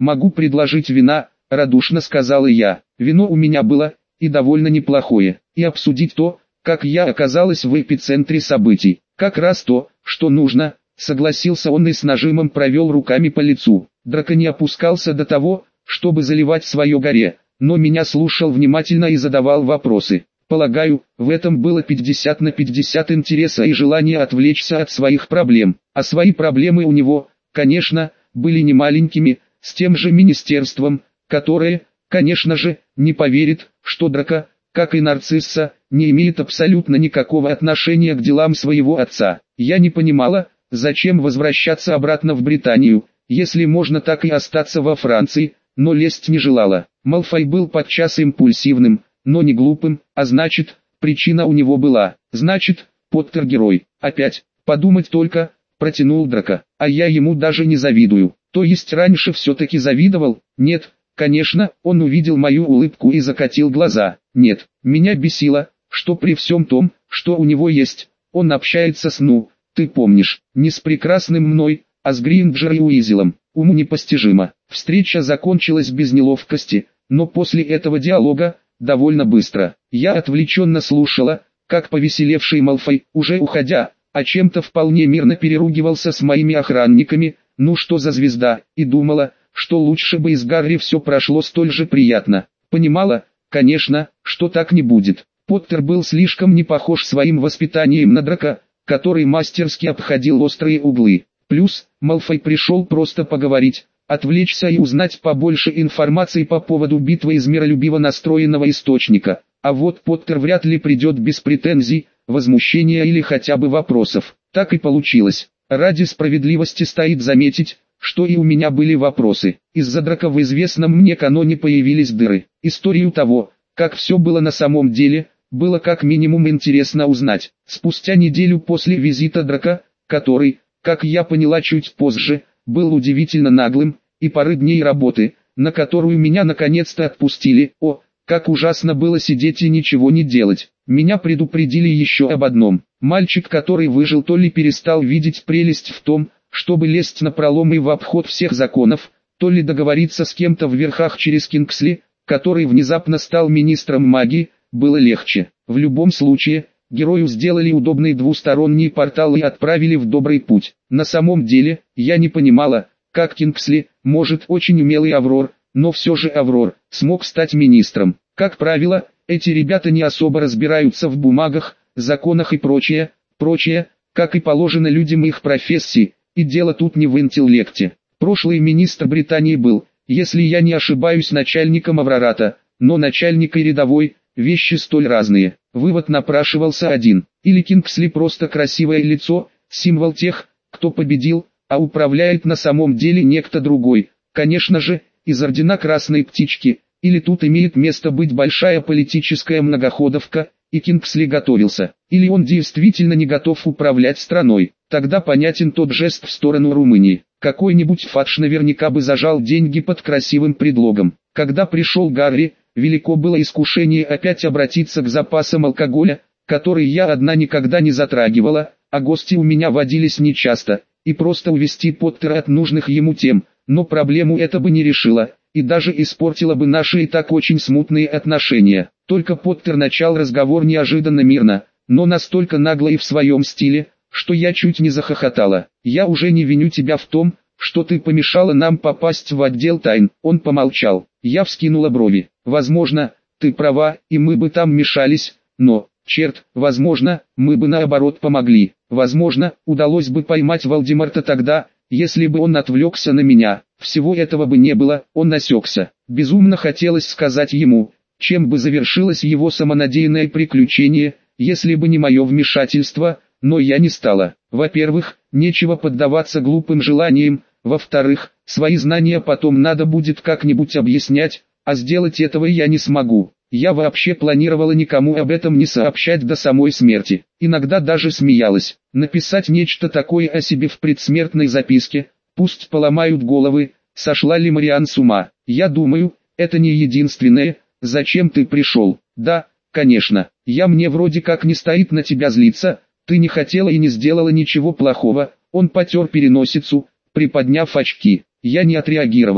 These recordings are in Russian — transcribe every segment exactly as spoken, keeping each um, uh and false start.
«Могу предложить вина», — радушно сказала я. «Вино у меня было, и довольно неплохое, и обсудить то, как я оказалась в эпицентре событий. Как раз то, что нужно», — согласился он и с нажимом провел руками по лицу. Драко не опускался до того, чтобы заливать свое горе, но меня слушал внимательно и задавал вопросы. Полагаю, в этом было пятьдесят на пятьдесят интереса и желания отвлечься от своих проблем. А свои проблемы у него, конечно, были немаленькими, с тем же министерством, которое, конечно же, не поверит, что Драко, как и Нарцисса, не имеет абсолютно никакого отношения к делам своего отца. Я не понимала, зачем возвращаться обратно в Британию, если можно так и остаться во Франции, но лезть не желала. Малфой был подчас импульсивным, но не глупым, а значит, причина у него была. Значит, Поттер герой. Опять, подумать только, протянул Драко, а я ему даже не завидую. То есть раньше все-таки завидовал? Нет, конечно, он увидел мою улыбку и закатил глаза. Нет, меня бесило, что при всем том, что у него есть, он общается с, ну, ты помнишь, не с прекрасным мной, а с Гринджер и Уизелом. Уму непостижимо. Встреча закончилась без неловкости, но после этого диалога, довольно быстро. Я отвлеченно слушала, как повеселевший Малфой, уже уходя, о чем-то вполне мирно переругивался с моими охранниками, ну что за звезда, и думала, что лучше бы из Гарри все прошло столь же приятно. Понимала, конечно, что так не будет. Поттер был слишком не похож своим воспитанием на Драко, который мастерски обходил острые углы. Плюс, Малфой пришел просто поговорить, отвлечься и узнать побольше информации по поводу битвы из миролюбиво настроенного источника. А вот Поттер вряд ли придет без претензий, возмущения или хотя бы вопросов. Так и получилось. Ради справедливости стоит заметить, что и у меня были вопросы. Из-за Драко в известном мне каноне появились дыры. Историю того, как все было на самом деле, было как минимум интересно узнать. Спустя неделю после визита Драко, который, как я поняла чуть позже, был удивительно наглым, и пары дней работы, на которую меня наконец-то отпустили. О, как ужасно было сидеть и ничего не делать. Меня предупредили еще об одном. Мальчик, который выжил, то ли перестал видеть прелесть в том, чтобы лезть напролом и в обход всех законов, то ли договориться с кем-то в верхах через Кингсли, который внезапно стал министром магии, было легче. В любом случае, герою сделали удобный двусторонний портал и отправили в добрый путь. На самом деле, я не понимала, как Кингсли, может очень умелый Аврор, но все же Аврор, смог стать министром. Как правило, эти ребята не особо разбираются в бумагах, законах и прочее, прочее, как и положено людям их профессии, и дело тут не в интеллекте. Прошлый министр Британии был, если я не ошибаюсь, начальником Аврората, но начальник и рядовой – вещи столь разные. Вывод напрашивался один: или Кингсли просто красивое лицо, символ тех, кто победил, а управляет на самом деле некто другой, конечно же, из ордена Красной Птички, или тут имеет место быть большая политическая многоходовка, и Кингсли готовился, или он действительно не готов управлять страной. Тогда понятен тот жест в сторону Румынии. Какой-нибудь фадж наверняка бы зажал деньги под красивым предлогом. Когда пришел Гарри, велико было искушение опять обратиться к запасам алкоголя, который я одна никогда не затрагивала, а гости у меня водились нечасто, и просто увести Поттера от нужных ему тем, но проблему это бы не решило, и даже испортило бы наши и так очень смутные отношения. Только Поттер начал разговор неожиданно мирно, но настолько нагло и в своем стиле, что я чуть не захохотала. «Я уже не виню тебя в том, что ты помешала нам попасть в отдел тайн». Он помолчал. Я вскинула брови. «Возможно, ты права, и мы бы там мешались, но, черт, возможно, мы бы наоборот помогли. Возможно, удалось бы поймать Волдеморта тогда, если бы он отвлекся на меня. Всего этого бы не было». Он осекся. Безумно хотелось сказать ему, чем бы завершилось его самонадеянное приключение, если бы не мое вмешательство, но я не стала. Во-первых, нечего поддаваться глупым желаниям, во-вторых, свои знания потом надо будет как-нибудь объяснять, а сделать этого я не смогу. Я вообще планировала никому об этом не сообщать до самой смерти. Иногда даже смеялась. Написать нечто такое о себе в предсмертной записке, пусть поломают головы, сошла ли Мариан с ума. Я думаю, это не единственное, зачем ты пришел. Да, конечно, я мне вроде как не стоит на тебя злиться, ты не хотела и не сделала ничего плохого. Он потер переносицу, приподняв очки. Я не отреагировала.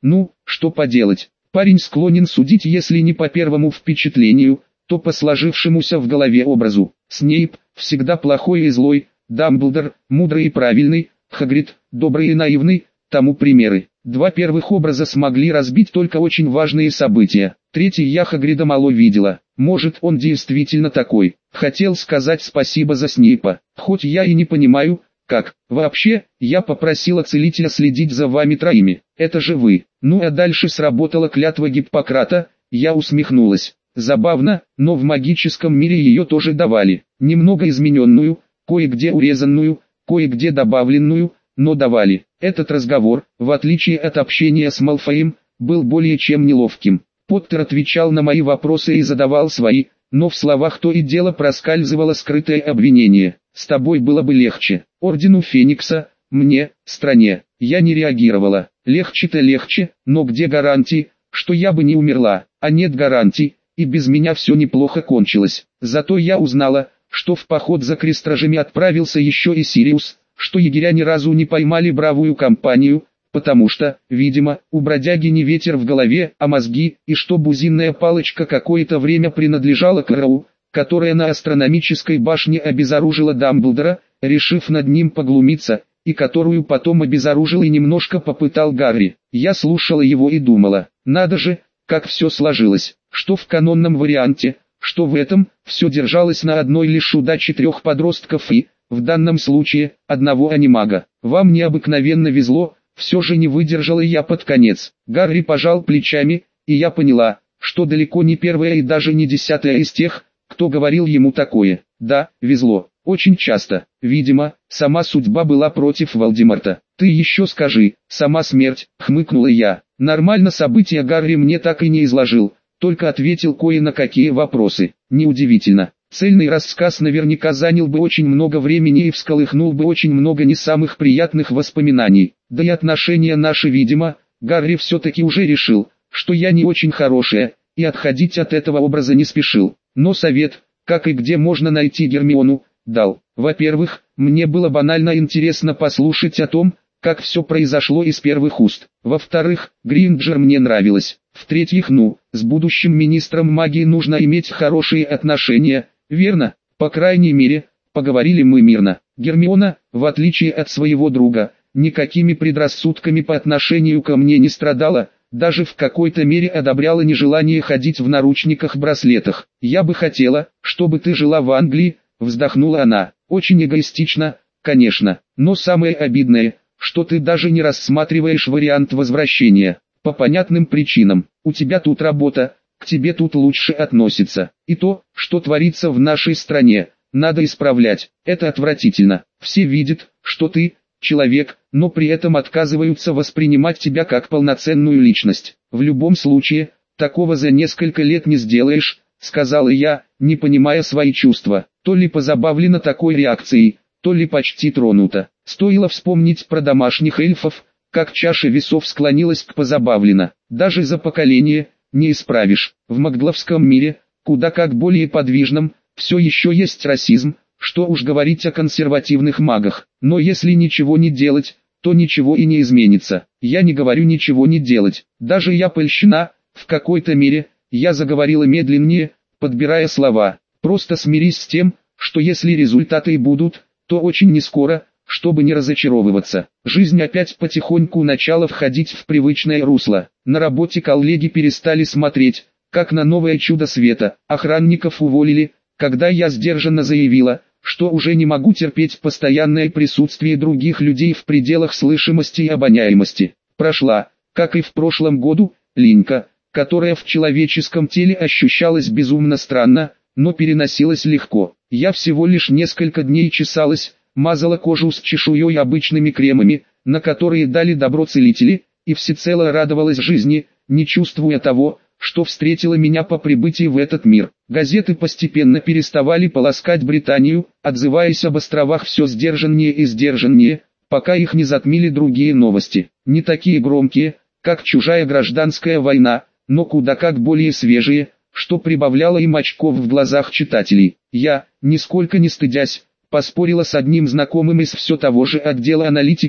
Ну, что поделать, парень склонен судить если не по первому впечатлению, то по сложившемуся в голове образу. Снейп, всегда плохой и злой, Дамблдор, мудрый и правильный, Хагрид, добрый и наивный, тому примеры. Два первых образа смогли разбить только очень важные события. Третий я Хагрида мало видела. Может он действительно такой. Хотел сказать спасибо за Снейпа. Хоть я и не понимаю, как. Вообще, я попросила целителя следить за вами троими. Это же вы. Ну а дальше сработала клятва Гиппократа, я усмехнулась. Забавно, но в магическом мире ее тоже давали. Немного измененную, кое-где урезанную, кое-где добавленную, но давали. Этот разговор, в отличие от общения с Малфоем, был более чем неловким. Поттер отвечал на мои вопросы и задавал свои, но в словах то и дело проскальзывало скрытое обвинение. С тобой было бы легче. Ордену Феникса, мне, стране. Я не реагировала. Легче-то легче, но где гарантии, что я бы не умерла? А нет гарантий, и без меня все неплохо кончилось. Зато я узнала, что в поход за крестражами отправился еще и Сириус, что егеря ни разу не поймали бравую компанию, потому что, видимо, у бродяги не ветер в голове, а мозги, и что бузинная палочка какое-то время принадлежала Кроу, которая на астрономической башне обезоружила Дамблдора, решив над ним поглумиться, и которую потом обезоружил и немножко попытал Гарри. Я слушала его и думала, надо же, как все сложилось, что в канонном варианте, что в этом, все держалось на одной лишь удаче трех подростков и, в данном случае, одного анимага. Вам необыкновенно везло, все же не выдержала я под конец. Гарри пожал плечами, и я поняла, что далеко не первая и даже не десятая из тех, кто говорил ему такое. Да, везло, очень часто. Видимо, сама судьба была против Волдеморта. Ты еще скажи, сама смерть, хмыкнула я. Нормально события Гарри мне так и не изложил, только ответил кое на какие вопросы. Неудивительно. Цельный рассказ наверняка занял бы очень много времени и всколыхнул бы очень много не самых приятных воспоминаний. Да и отношения наши, видимо, Гарри все-таки уже решил, что я не очень хорошая, и отходить от этого образа не спешил. Но совет, как и где можно найти Гермиону, дал. Во-первых, мне было банально интересно послушать о том, как все произошло из первых уст. Во-вторых, Гринджер мне нравилась. В-третьих, ну, с будущим министром магии нужно иметь хорошие отношения, верно? По крайней мере, поговорили мы мирно. Гермиона, в отличие от своего друга, никакими предрассудками по отношению ко мне не страдала, даже в какой-то мере одобряла нежелание ходить в наручниках-браслетах. «Я бы хотела, чтобы ты жила в Англии», — вздохнула она. «Очень эгоистично, конечно, но самое обидное, что ты даже не рассматриваешь вариант возвращения. По понятным причинам. У тебя тут работа, к тебе тут лучше относятся. И то, что творится в нашей стране, надо исправлять. Это отвратительно. Все видят, что ты человек, но при этом отказываются воспринимать тебя как полноценную личность. В любом случае, такого за несколько лет не сделаешь», — сказала я, не понимая свои чувства. То ли позабавлена такой реакцией, то ли почти тронута. Стоило вспомнить про домашних эльфов, как чаша весов склонилась к позабавлено. Даже за поколение не исправишь. В магловском мире, куда как более подвижном, все еще есть расизм, что уж говорить о консервативных магах. Но если ничего не делать, то ничего и не изменится. Я не говорю ничего не делать. Даже я польщена, в какой-то мере, я заговорила медленнее, подбирая слова. Просто смирись с тем, что если результаты и будут, то очень нескоро, чтобы не разочаровываться. Жизнь опять потихоньку начала входить в привычное русло. На работе коллеги перестали смотреть, как на новое чудо света. Охранников уволили, когда я сдержанно заявила, что уже не могу терпеть постоянное присутствие других людей в пределах слышимости и обоняемости. Прошла, как и в прошлом году, линька, которая в человеческом теле ощущалась безумно странно, но переносилась легко. Я всего лишь несколько дней чесалась, мазала кожу с чешуей обычными кремами, на которые дали добро целители, и всецело радовалась жизни, не чувствуя того, что встретило меня по прибытии в этот мир. Газеты постепенно переставали полоскать Британию, отзываясь об островах все сдержаннее и сдержаннее, пока их не затмили другие новости. Не такие громкие, как чужая гражданская война, но куда как более свежие, что прибавляло им очков в глазах читателей. Я, нисколько не стыдясь, поспорила с одним знакомым из все того же отдела аналитики,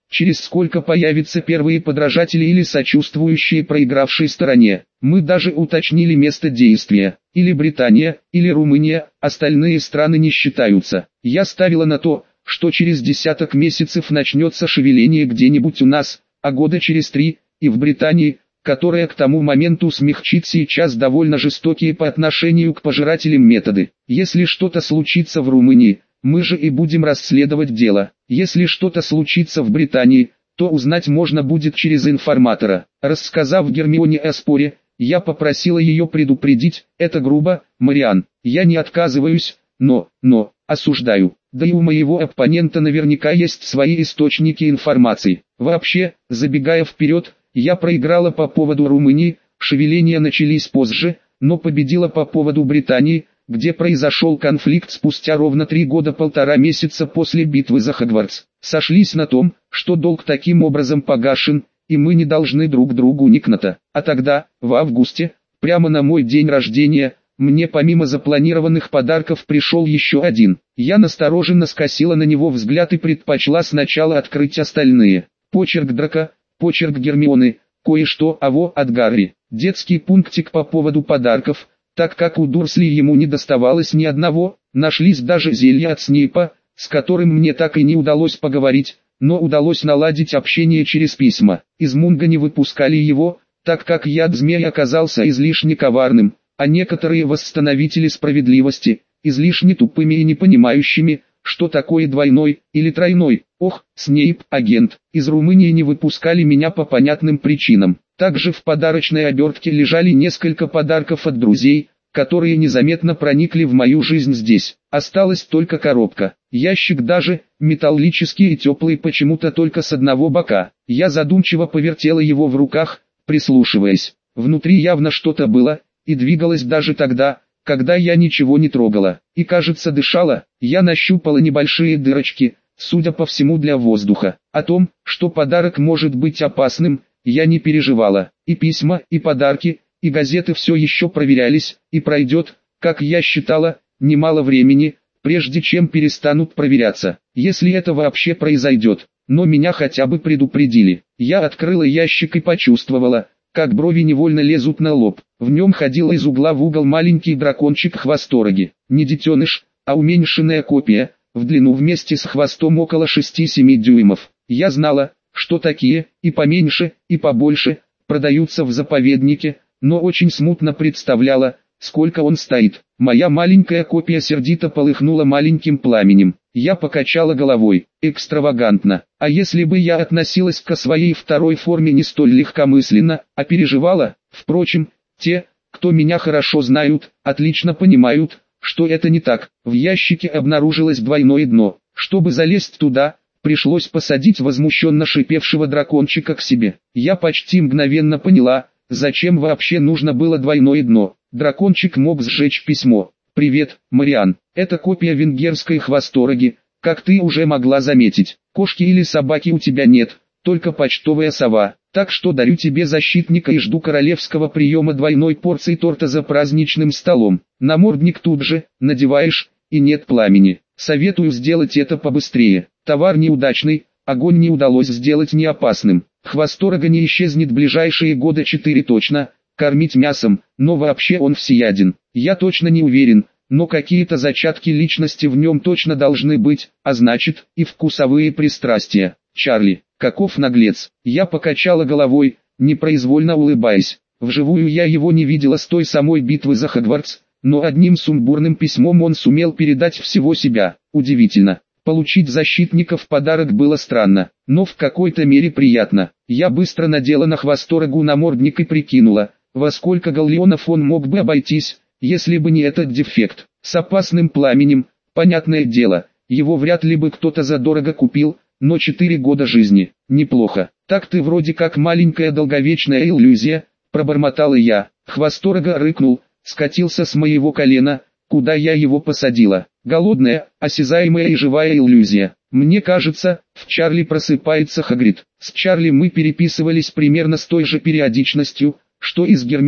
через сколько появятся первые подражатели или сочувствующие проигравшей стороне. Мы даже уточнили место действия, или Британия, или Румыния, остальные страны не считаются. Я ставила на то, что через десяток месяцев начнется шевеление где-нибудь у нас, а года через три, и в Британии, которая к тому моменту смягчит сейчас довольно жестокие по отношению к пожирателям методы. Если что-то случится в Румынии, мы же и будем расследовать дело. Если что-то случится в Британии, то узнать можно будет через информатора. Рассказав Гермионе о споре, я попросила ее предупредить, это грубо, Мариан. Я не отказываюсь, но, но, осуждаю. Да и у моего оппонента наверняка есть свои источники информации. Вообще, забегая вперед, я проиграла по поводу Румынии, шевеления начались позже, но победила по поводу Британии, где произошел конфликт спустя ровно три года полтора месяца после битвы за Хогвартс. Сошлись на том, что долг таким образом погашен, и мы не должны друг другу никнато. А тогда, в августе, прямо на мой день рождения, мне помимо запланированных подарков пришел еще один. Я настороженно скосила на него взгляд и предпочла сначала открыть остальные. Почерк Драко, почерк Гермионы, кое-что аво от Гарри. Детский пунктик по поводу подарков. Так как у Дурсли ему не доставалось ни одного, нашлись даже зелья от Снейпа, с которым мне так и не удалось поговорить, но удалось наладить общение через письма. Из Мунга не выпускали его, так как яд змея оказался излишне коварным, а некоторые восстановители справедливости, излишне тупыми и не понимающими, что такое двойной или тройной. Ох, Снейп, агент, из Румынии не выпускали меня по понятным причинам. Также в подарочной обертке лежали несколько подарков от друзей, которые незаметно проникли в мою жизнь здесь. Осталась только коробка. Ящик даже, металлический и теплый почему-то только с одного бока. Я задумчиво повертела его в руках, прислушиваясь. Внутри явно что-то было, и двигалось даже тогда, когда я ничего не трогала. И кажется дышала. Я нащупала небольшие дырочки, судя по всему для воздуха. О том, что подарок может быть опасным, я не переживала. И письма, и подарки, и газеты все еще проверялись, и пройдет, как я считала, немало времени, прежде чем перестанут проверяться. Если это вообще произойдет. Но меня хотя бы предупредили. Я открыла ящик и почувствовала, как брови невольно лезут на лоб. В нем ходил из угла в угол маленький дракончик-хвостороги. Не детеныш, а уменьшенная копия, в длину вместе с хвостом около шести-семи дюймов. Я знала, что такие, и поменьше, и побольше, продаются в заповеднике, но очень смутно представляла, сколько он стоит. Моя маленькая копия сердито полыхнула маленьким пламенем. Я покачала головой. Экстравагантно. А если бы я относилась к своей второй форме не столь легкомысленно, а переживала? Впрочем, те, кто меня хорошо знают, отлично понимают, что это не так. В ящике обнаружилось двойное дно. Чтобы залезть туда, пришлось посадить возмущенно шипевшего дракончика к себе. Я почти мгновенно поняла, зачем вообще нужно было двойное дно. Дракончик мог сжечь письмо. «Привет, Мариан. Это копия венгерской хвостороги, как ты уже могла заметить. Кошки или собаки у тебя нет, только почтовая сова. Так что дарю тебе защитника и жду королевского приема двойной порции торта за праздничным столом. Намордник тут же, надеваешь, и нет пламени. Советую сделать это побыстрее. Товар неудачный, огонь не удалось сделать неопасным. Хвосторога не исчезнет ближайшие года четыре точно, кормить мясом, но вообще он всеяден. Я точно не уверен, но какие-то зачатки личности в нем точно должны быть, а значит, и вкусовые пристрастия. Чарли, каков наглец. Я покачала головой, непроизвольно улыбаясь. Вживую я его не видела с той самой битвы за Хогвартс, но одним сумбурным письмом он сумел передать всего себя. Удивительно. Получить защитника в подарок было странно, но в какой-то мере приятно. Я быстро надела на хвосторогу намордник и прикинула, во сколько галлеонов он мог бы обойтись, если бы не этот дефект. С опасным пламенем, понятное дело, его вряд ли бы кто-то задорого купил, но четыре года жизни, неплохо. Так ты вроде как маленькая долговечная иллюзия, пробормотала я. Хвосторога рыкнул, скатился с моего колена, куда я его посадила. Голодная, осязаемая и живая иллюзия. Мне кажется, в Чарли просыпается Хагрид. С Чарли мы переписывались примерно с той же периодичностью, что и с Гермионой.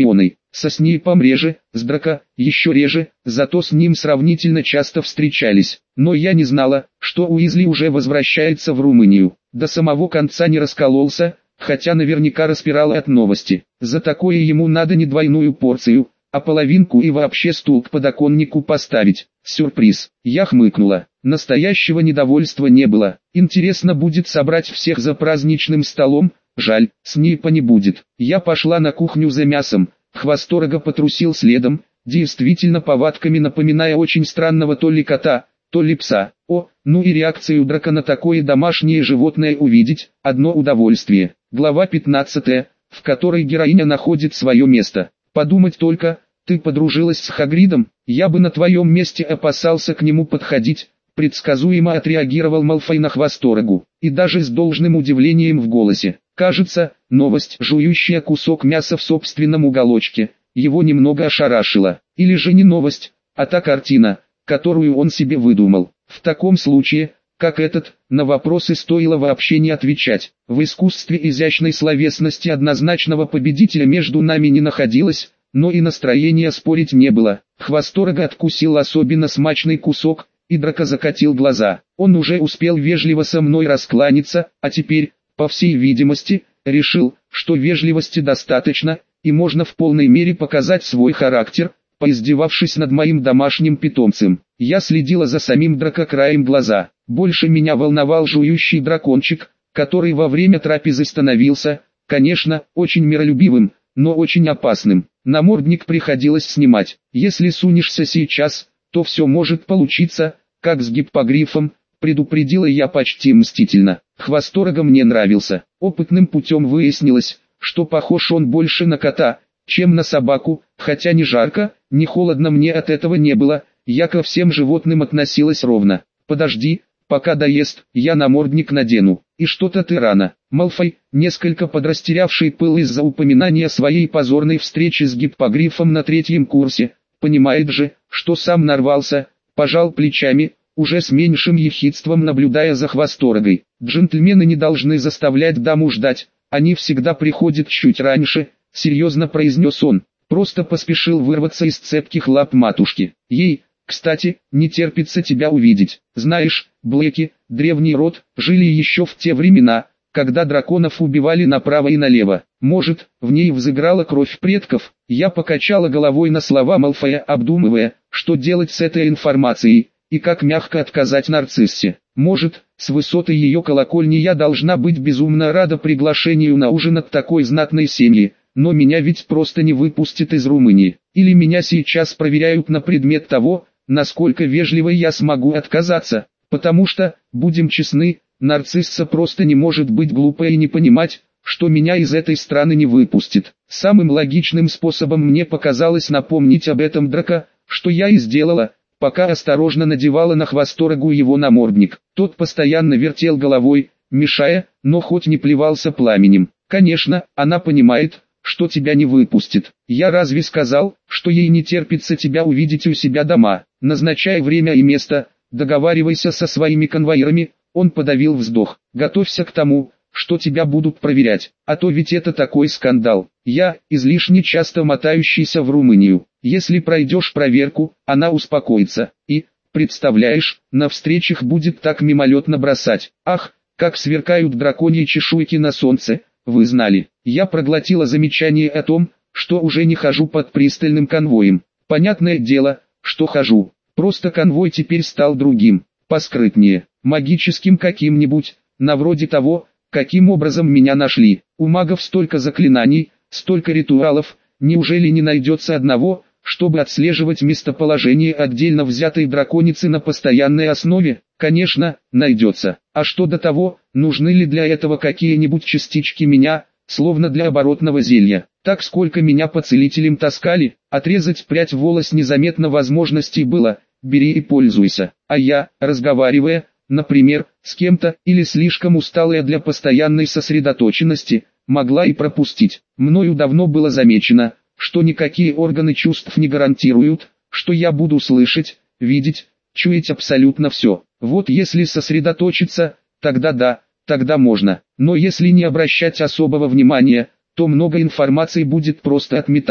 Со Снейпом реже, с Драко еще реже, зато с ним сравнительно часто встречались. Но я не знала, что Уизли уже возвращается в Румынию. До самого конца не раскололся, хотя наверняка распирало от новости. За такое ему надо не двойную порцию, а половинку и вообще стул к подоконнику поставить. Сюрприз. Я хмыкнула. Настоящего недовольства не было. Интересно будет собрать всех за праздничным столом. Жаль, Снейпа не будет. Я пошла на кухню за мясом. Хвосторога потрусил следом, действительно повадками напоминая очень странного то ли кота, то ли пса. О, ну и реакцию Драко на такое домашнее животное увидеть, одно удовольствие. Глава пятнадцатая, в которой героиня находит свое место. Подумать только, ты подружилась с Хагридом, я бы на твоем месте опасался к нему подходить, предсказуемо отреагировал Малфой на Хвосторогу, и даже с должным удивлением в голосе. Кажется, новость, жующая кусок мяса в собственном уголочке, его немного ошарашила. Или же не новость, а та картина, которую он себе выдумал. В таком случае, как этот, на вопросы стоило вообще не отвечать. В искусстве изящной словесности однозначного победителя между нами не находилось, но и настроения спорить не было. Хвосторога откусил особенно смачный кусок, и Драко закатил глаза. Он уже успел вежливо со мной раскланяться, а теперь, по всей видимости, решил, что вежливости достаточно, и можно в полной мере показать свой характер, поиздевавшись над моим домашним питомцем. Я следила за самим Драко краем глаза. Больше меня волновал жующий дракончик, который во время трапезы становился, конечно, очень миролюбивым, но очень опасным. Намордник приходилось снимать. Если сунешься сейчас, то все может получиться, как с гиппогрифом, предупредила я почти мстительно. Хвосторога мне нравился. Опытным путем выяснилось, что похож он больше на кота, чем на собаку, хотя ни жарко, ни холодно мне от этого не было, я ко всем животным относилась ровно. Подожди, пока доест, я намордник надену. И что-то ты рано. Малфой, несколько подрастерявший пыл из-за упоминания своей позорной встречи с гиппогрифом на третьем курсе, понимает же, что сам нарвался, пожал плечами, уже с меньшим ехидством наблюдая за Хвосторогой. Джентльмены не должны заставлять даму ждать, они всегда приходят чуть раньше, серьезно произнес он. Просто поспешил вырваться из цепких лап матушки. Ей, кстати, не терпится тебя увидеть. Знаешь, Блэки, древний род, жили еще в те времена, когда драконов убивали направо и налево. Может, в ней взыграла кровь предков? Я покачала головой на слова Малфоя, обдумывая, что делать с этой информацией, и как мягко отказать нарциссе. Может, с высоты ее колокольни я должна быть безумно рада приглашению на ужин от такой знатной семьи, но меня ведь просто не выпустят из Румынии. Или меня сейчас проверяют на предмет того, насколько вежливо я смогу отказаться, потому что, будем честны, нарцисса просто не может быть глупой и не понимать, что меня из этой страны не выпустит. Самым логичным способом мне показалось напомнить об этом Драко, что я и сделала, пока осторожно надевала на Хвосторогу его намордник. Тот постоянно вертел головой, мешая, но хоть не плевался пламенем. Конечно, она понимает, что тебя не выпустит. Я разве сказал, что ей не терпится тебя увидеть у себя дома? Назначай время и место, договаривайся со своими конвоирами. Он подавил вздох. Готовься к тому, что тебя будут проверять, а то ведь это такой скандал. Я, излишне часто мотающийся в Румынию. Если пройдешь проверку, она успокоится. И, представляешь, на встречах будет так мимолетно бросать. Ах, как сверкают драконьи чешуйки на солнце, вы знали. Я проглотила замечание о том, что уже не хожу под пристальным конвоем. Понятное дело, что хожу. Просто конвой теперь стал другим, поскрытнее, магическим каким-нибудь, на вроде того, каким образом меня нашли. У магов столько заклинаний, столько ритуалов, неужели не найдется одного, чтобы отслеживать местоположение отдельно взятой драконицы на постоянной основе? Конечно, найдется. А что до того, нужны ли для этого какие-нибудь частички меня, словно для оборотного зелья? Так сколько меня по целителям таскали, отрезать прядь волос незаметно возможностей было, бери и пользуйся. А я, разговаривая, например, с кем-то, или слишком усталая для постоянной сосредоточенности, могла и пропустить. Мною давно было замечено, что никакие органы чувств не гарантируют, что я буду слышать, видеть, чуять абсолютно все. Вот если сосредоточиться, тогда да, тогда можно. Но если не обращать особого внимания, то много информации будет просто отметаться.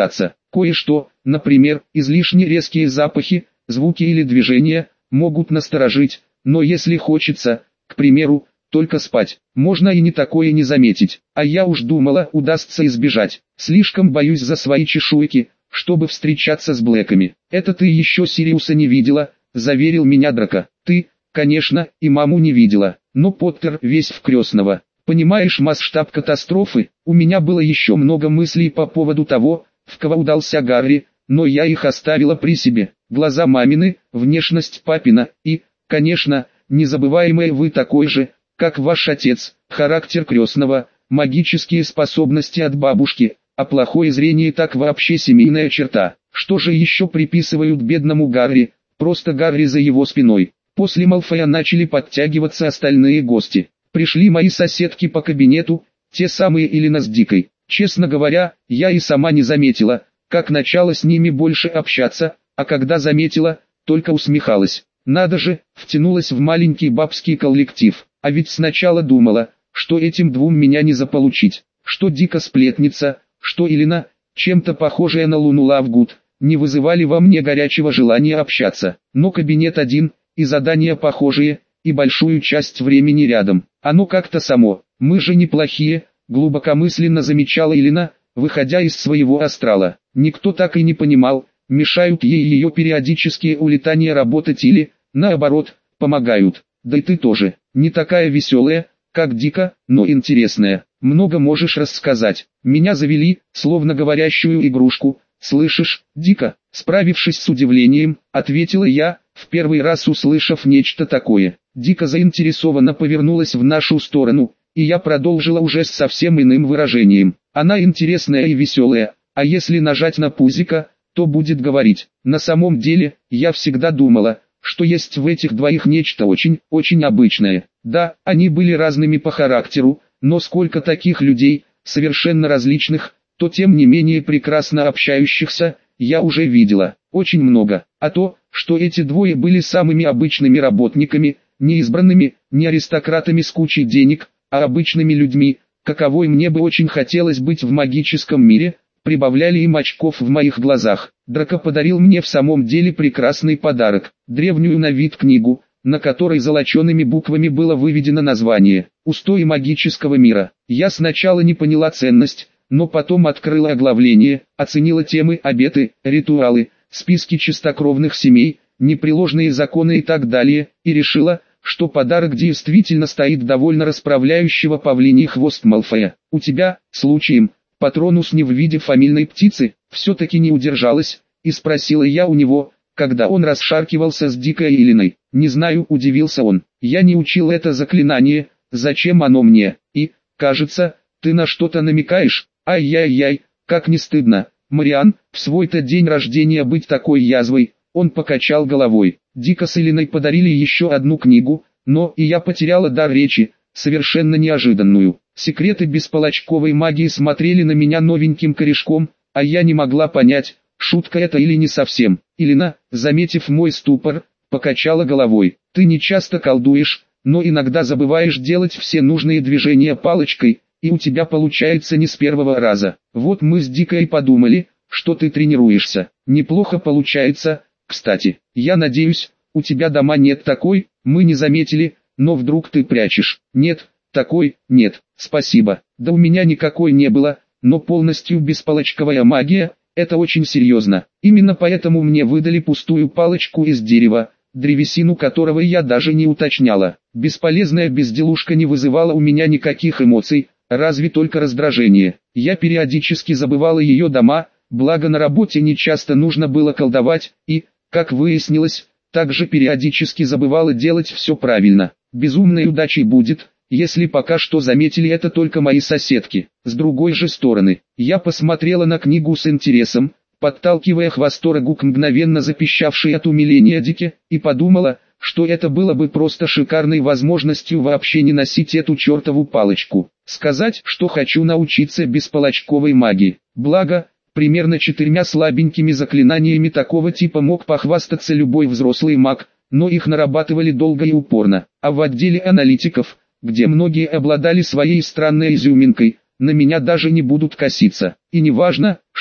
Кое-что, например, излишне резкие запахи, звуки или движения, могут насторожить, но если хочется, к примеру, только спать, можно и не такое не заметить. А я уж думала, удастся избежать. Слишком боюсь за свои чешуйки, чтобы встречаться с Блэками. Это ты еще Сириуса не видела, заверил меня Драко. Ты, конечно, и маму не видела, но Поттер весь в крестного. Понимаешь масштаб катастрофы? У меня было еще много мыслей по поводу того, в кого удался Гарри, но я их оставила при себе. Глаза мамины, внешность папина и, конечно, незабываемые вы такой же, как ваш отец, характер крестного, магические способности от бабушки, а плохое зрение так вообще семейная черта. Что же еще приписывают бедному Гарри, просто Гарри за его спиной. После Малфоя начали подтягиваться остальные гости. Пришли мои соседки по кабинету, те самые Элина с Дикой. Честно говоря, я и сама не заметила, как начала с ними больше общаться, а когда заметила, только усмехалась. Надо же, втянулась в маленький бабский коллектив. А ведь сначала думала, что этим двум меня не заполучить, что Дика сплетница, что Элина, чем-то похожая на Луну Лавгуд, не вызывали во мне горячего желания общаться. Но кабинет один, и задания похожие, и большую часть времени рядом. Оно как-то само, мы же неплохие, глубокомысленно замечала Элина, выходя из своего астрала. Никто так и не понимал, мешают ей ее периодические улетания работать или, наоборот, помогают. Да и ты тоже, не такая веселая, как Дика, но интересная. Много можешь рассказать. Меня завели, словно говорящую игрушку. Слышишь, Дика, справившись с удивлением, ответила я, в первый раз услышав нечто такое. Дика заинтересованно повернулась в нашу сторону, и я продолжила уже с совсем иным выражением. Она интересная и веселая, а если нажать на пузика, то будет говорить. На самом деле, я всегда думала, что есть в этих двоих нечто очень, очень обычное. Да, они были разными по характеру, но сколько таких людей, совершенно различных, то тем не менее прекрасно общающихся, я уже видела. Очень много. А то, что эти двое были самыми обычными работниками, не избранными, не аристократами с кучей денег, а обычными людьми, каковой мне бы очень хотелось быть в магическом мире, прибавляли им очков в моих глазах. Драко подарил мне в самом деле прекрасный подарок, древнюю на вид книгу, на которой золочеными буквами было выведено название «Устои магического мира». Я сначала не поняла ценность, но потом открыла оглавление, оценила темы, обеты, ритуалы, списки чистокровных семей, непреложные законы и так далее, и решила, что подарок действительно стоит довольно расправляющего павлиний хвост Малфоя. У тебя, случаем, Патронус не в виде фамильной птицы, все-таки не удержалась, и спросила я у него, когда он расшаркивался с Дикой Элиной. Не знаю, удивился он, я не учил это заклинание, зачем оно мне, и, кажется, ты на что-то намекаешь, ай-яй-яй, как не стыдно, Мариан, в свой-то день рождения быть такой язвой. Он покачал головой. Дика с Элиной подарили еще одну книгу, но и я потеряла дар речи, совершенно неожиданную. Секреты бесполочковой магии смотрели на меня новеньким корешком, а я не могла понять, шутка это или не совсем. Элина, заметив мой ступор, покачала головой. Ты не часто колдуешь, но иногда забываешь делать все нужные движения палочкой, и у тебя получается не с первого раза. Вот мы с Дикой подумали, что ты тренируешься. Неплохо получается. Кстати, я надеюсь, у тебя дома нет такой, мы не заметили, но вдруг ты прячешь. Нет, такой, нет, спасибо. Да у меня никакой не было, но полностью бесполочковая магия, это очень серьезно. Именно поэтому мне выдали пустую палочку из дерева, древесину которого я даже не уточняла. Бесполезная безделушка не вызывала у меня никаких эмоций, разве только раздражение. Я периодически забывала ее дома, благо на работе не часто нужно было колдовать, и, как выяснилось, также периодически забывала делать все правильно. Безумной удачей будет, если пока что заметили это только мои соседки. С другой же стороны, я посмотрела на книгу с интересом, подталкивая хвосторогу к мгновенно запищавшей от умиления Дике, и подумала, что это было бы просто шикарной возможностью вообще не носить эту чертову палочку. Сказать, что хочу научиться бесполочковой магии. Благо, примерно четырьмя слабенькими заклинаниями такого типа мог похвастаться любой взрослый маг, но их нарабатывали долго и упорно. А в отделе аналитиков, где многие обладали своей странной изюминкой, на меня даже не будут коситься. И не важно, что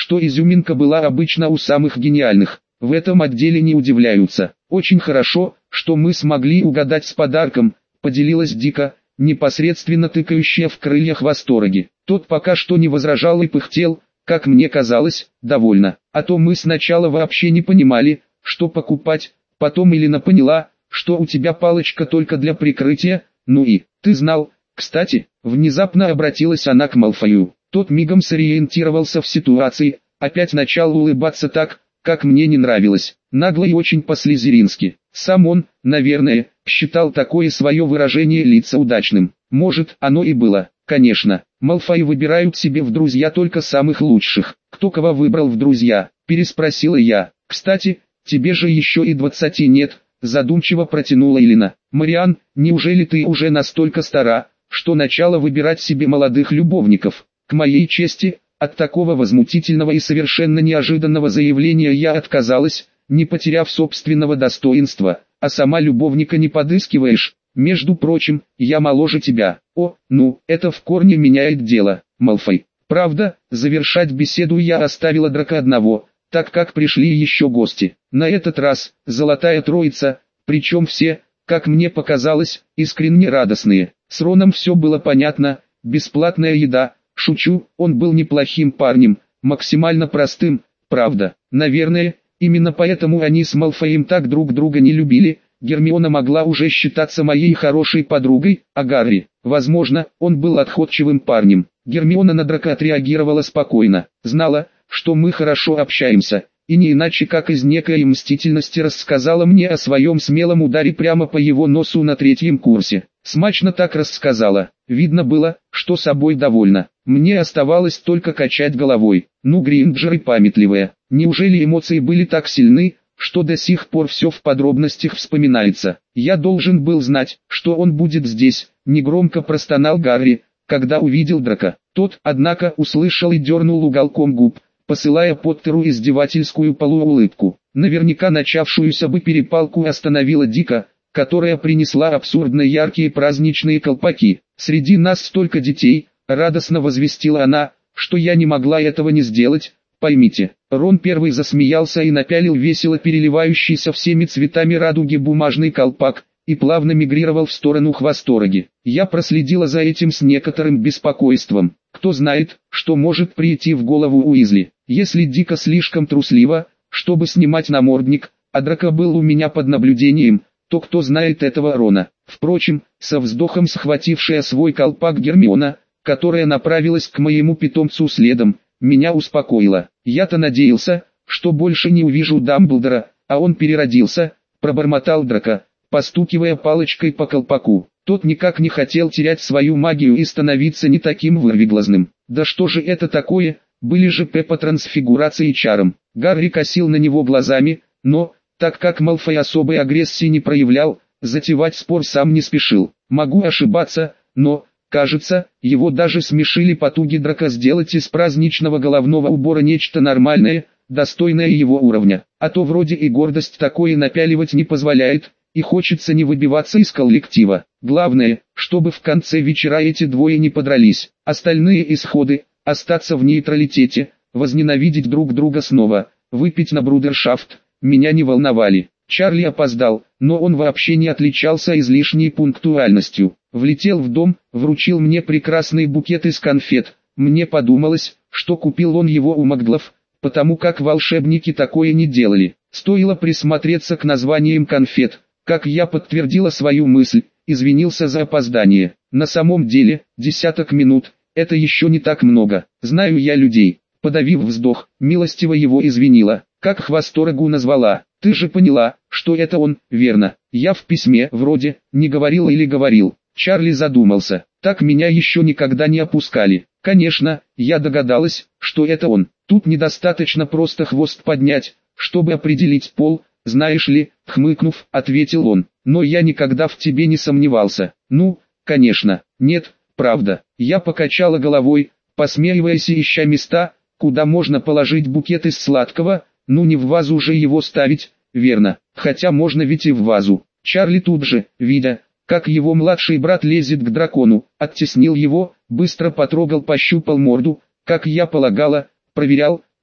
что изюминка была обычно у самых гениальных. В этом отделе не удивляются. Очень хорошо, что мы смогли угадать с подарком, поделилась Дика, непосредственно тыкающая в крыльях восторги. Тот пока что не возражал и пыхтел, как мне казалось, довольно. А то мы сначала вообще не понимали, что покупать, потом Элина поняла, что у тебя палочка только для прикрытия, ну и, ты знал, кстати, внезапно обратилась она к Малфою. Тот мигом сориентировался в ситуации, опять начал улыбаться так, как мне не нравилось, нагло и очень по-слизерински. Сам он, наверное, считал такое свое выражение лица удачным. Может, оно и было. Конечно, Малфои выбирают себе в друзья только самых лучших. Кто кого выбрал в друзья? Переспросила я. Кстати, тебе же еще и двадцати нет, задумчиво протянула Элина. Мариан, неужели ты уже настолько стара, что начала выбирать себе молодых любовников? К моей чести, от такого возмутительного и совершенно неожиданного заявления я отказалась, не потеряв собственного достоинства. А сама любовника не подыскиваешь? Между прочим, я моложе тебя. О, ну, это в корне меняет дело, Малфой. Правда, завершать беседу я оставила Драко одного, так как пришли еще гости. На этот раз, Золотая Троица, причем все, как мне показалось, искренне радостные. С Роном все было понятно, бесплатная еда, шучу, он был неплохим парнем, максимально простым, правда. Наверное, именно поэтому они с Малфоем так друг друга не любили. Гермиона могла уже считаться моей хорошей подругой, а Гарри, возможно, он был отходчивым парнем. Гермиона на Драко отреагировала спокойно, знала, что мы хорошо общаемся, и не иначе как из некой мстительности рассказала мне о своем смелом ударе прямо по его носу на третьем курсе. Смачно так рассказала, видно было, что собой довольна. Мне оставалось только качать головой. Ну, Гринджеры памятливые, неужели эмоции были так сильны, что до сих пор все в подробностях вспоминается? Я должен был знать, что он будет здесь, негромко простонал Гарри, когда увидел Драко. Тот, однако, услышал и дернул уголком губ, посылая Поттеру издевательскую полуулыбку. Наверняка начавшуюся бы перепалку остановила Дика, которая принесла абсурдно яркие праздничные колпаки. «Среди нас столько детей», — радостно возвестила она, — «что я не могла этого не сделать, поймите». Рон первый засмеялся и напялил весело переливающийся всеми цветами радуги бумажный колпак, и плавно мигрировал в сторону Хвостороги. Я проследила за этим с некоторым беспокойством. Кто знает, что может прийти в голову Уизли. Если Дика слишком труслива, чтобы снимать намордник, а Драко был у меня под наблюдением, то кто знает этого Рона. Впрочем, со вздохом схватившая свой колпак Гермиона, которая направилась к моему питомцу следом, меня успокоила. Я-то надеялся, что больше не увижу Дамблдора, а он переродился, пробормотал Драко, постукивая палочкой по колпаку. Тот никак не хотел терять свою магию и становиться не таким вырвиглазным. Да что же это такое, были же Пеппа трансфигурацией чаром. Гарри косил на него глазами, но, так как Малфой особой агрессии не проявлял, затевать спор сам не спешил. Могу ошибаться, но, кажется, его даже смешили потуги Драко сделать из праздничного головного убора нечто нормальное, достойное его уровня. А то вроде и гордость такое напяливать не позволяет, и хочется не выбиваться из коллектива. Главное, чтобы в конце вечера эти двое не подрались. Остальные исходы – остаться в нейтралитете, возненавидеть друг друга снова, выпить на брудершафт – меня не волновали. Чарли опоздал, но он вообще не отличался излишней пунктуальностью. Влетел в дом, вручил мне прекрасный букет из конфет. Мне подумалось, что купил он его у Макдлов, потому как волшебники такое не делали. Стоило присмотреться к названиям конфет, как я подтвердила свою мысль, извинился за опоздание. На самом деле, десяток минут – это еще не так много. Знаю я людей. Подавив вздох, милостиво его извинила. Как Хвосторогу назвала. Ты же поняла, что это он, верно? Я в письме, вроде, не говорил или говорил. Чарли задумался. Так меня еще никогда не опускали. Конечно, я догадалась, что это он. Тут недостаточно просто хвост поднять, чтобы определить пол, знаешь ли, хмыкнув, ответил он. Но я никогда в тебе не сомневался. Ну, конечно, нет, правда. Я покачала головой, посмеиваясь и ища места, куда можно положить букет из сладкого. Ну не в вазу же его ставить, верно, хотя можно ведь и в вазу. Чарли тут же, видя, как его младший брат лезет к дракону, оттеснил его, быстро потрогал, пощупал морду, как я полагала, проверял,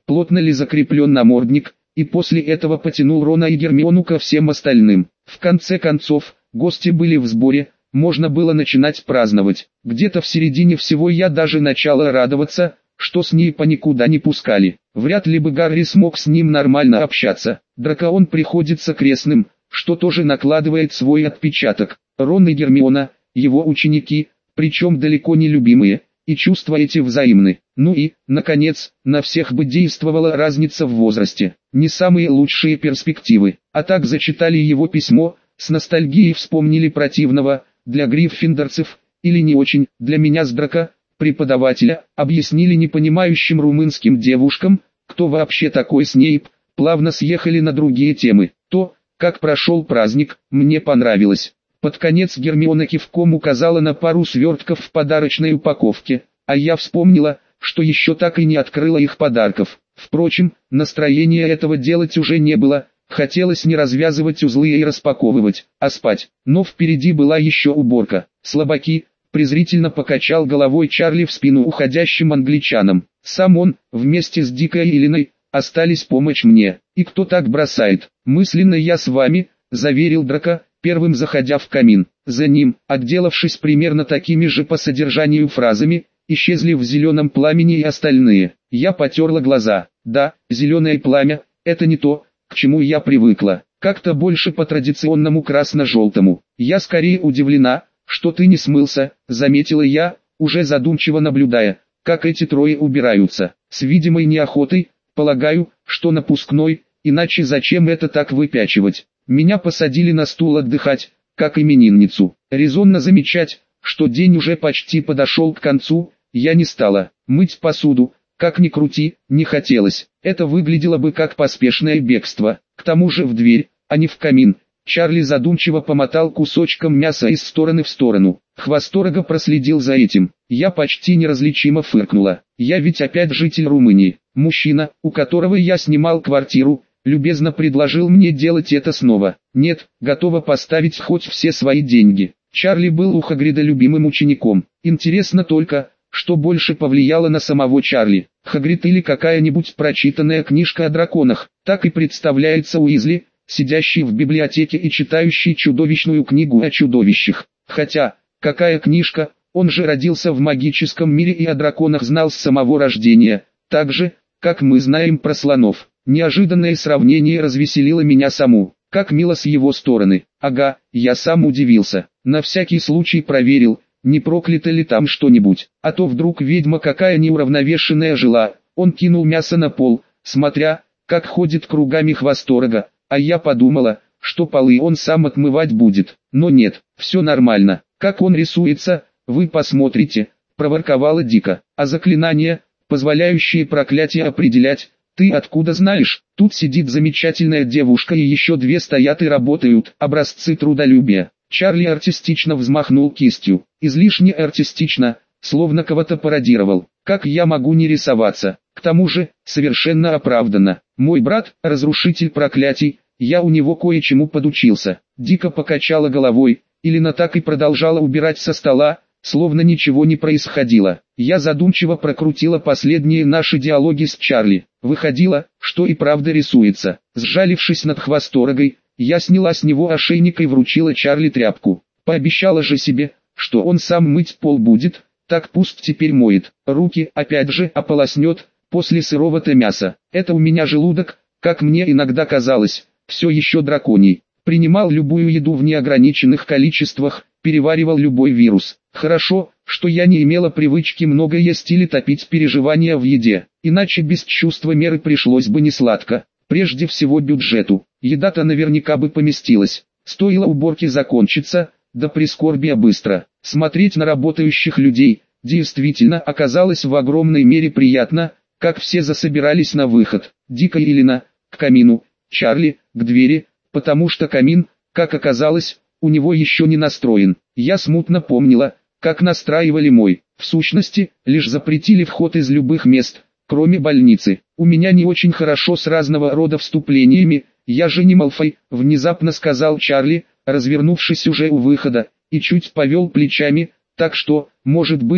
плотно ли закреплен намордник, и после этого потянул Рона и Гермиону ко всем остальным. В конце концов, гости были в сборе, можно было начинать праздновать. Где-то в середине всего я даже начала радоваться, что Снейпа никуда не пускали. Вряд ли бы Гарри смог с ним нормально общаться. Драко он приходится крестным, что тоже накладывает свой отпечаток. Рон и Гермиона, его ученики, причем далеко не любимые, и чувства эти взаимны. Ну и, наконец, на всех бы действовала разница в возрасте. Не самые лучшие перспективы. А так зачитали его письмо, с ностальгией вспомнили противного, для гриффиндорцев, или не очень, для меня с Драко, преподавателя, объяснили непонимающим румынским девушкам, кто вообще такой Снейп, плавно съехали на другие темы. То, как прошел праздник, мне понравилось. Под конец Гермиона кивком указала на пару свертков в подарочной упаковке, а я вспомнила, что еще так и не открыла их подарков. Впрочем, настроения этого делать уже не было, хотелось не развязывать узлы и распаковывать, а спать. Но впереди была еще уборка. Слабаки, презрительно покачал головой Чарли в спину уходящим англичанам. Сам он, вместе с Дикой и Элиной, остались помочь мне. И кто так бросает? Мысленно я с вами, заверил Драко, первым заходя в камин. За ним, отделавшись примерно такими же по содержанию фразами, исчезли в зеленом пламени и остальные. Я потерла глаза. Да, зеленое пламя, это не то, к чему я привыкла. Как-то больше по традиционному красно-желтому. Я скорее удивлена, что ты не смылся, заметила я, уже задумчиво наблюдая, как эти трое убираются. С видимой неохотой, полагаю, что напускной, иначе зачем это так выпячивать? Меня посадили на стул отдыхать, как именинницу. Резонно замечать, что день уже почти подошел к концу, я не стала. Мыть посуду, как ни крути, не хотелось. Это выглядело бы как поспешное бегство. К тому же в дверь, а не в камин. Чарли задумчиво помотал кусочком мяса из стороны в сторону. Хвосторого проследил за этим. Я почти неразличимо фыркнула. Я ведь опять житель Румынии. Мужчина, у которого я снимал квартиру, любезно предложил мне делать это снова. Нет, готова поставить хоть все свои деньги. Чарли был у Хагрида любимым учеником. Интересно только, что больше повлияло на самого Чарли. Хагрид или какая-нибудь прочитанная книжка о драконах. Так и представляется Уизли, сидящий в библиотеке и читающий чудовищную книгу о чудовищах. Хотя, какая книжка, он же родился в магическом мире и о драконах знал с самого рождения, так же, как мы знаем про слонов. Неожиданное сравнение развеселило меня саму. Как мило с его стороны. Ага, я сам удивился. На всякий случай проверил, не проклято ли там что-нибудь. А то вдруг ведьма какая неуравновешенная жила. Он кинул мясо на пол, смотря, как ходит кругами Хвосторога. А я подумала, что полы он сам отмывать будет. Но нет, все нормально. Как он рисуется, вы посмотрите, проворковала Дика. А заклинания, позволяющие проклятие определять, ты откуда знаешь? Тут сидит замечательная девушка и еще две стоят и работают. Образцы трудолюбия. Чарли артистично взмахнул кистью. Излишне артистично, словно кого-то пародировал. Как я могу не рисоваться? К тому же, совершенно оправданно. Мой брат, разрушитель проклятий, я у него кое-чему подучился. Дико покачала головой, Элина так и продолжала убирать со стола, словно ничего не происходило. Я задумчиво прокрутила последние наши диалоги с Чарли. Выходило, что и правда рисуется. Сжалившись над Хвосторогой, я сняла с него ошейник и вручила Чарли тряпку. Пообещала же себе, что он сам мыть пол будет, так пусть теперь моет. Руки, опять же, ополоснет, после сырого-то мяса. Это у меня желудок, как мне иногда казалось, все еще драконий. Принимал любую еду в неограниченных количествах, переваривал любой вирус. Хорошо, что я не имела привычки много есть или топить переживания в еде, иначе без чувства меры пришлось бы несладко. Прежде всего бюджету. Еда-то наверняка бы поместилась. Стоило уборке закончиться, да прискорбия быстро. Смотреть на работающих людей, действительно оказалось в огромной мере приятно, как все засобирались на выход. Дика и Элина, к камину, Чарли, к двери, потому что камин, как оказалось, у него еще не настроен. Я смутно помнила, как настраивали мой. В сущности, лишь запретили вход из любых мест, кроме больницы. У меня не очень хорошо с разного рода вступлениями, я же не Малфой, внезапно сказал Чарли, развернувшись уже у выхода, и чуть повел плечами, так что, может быть,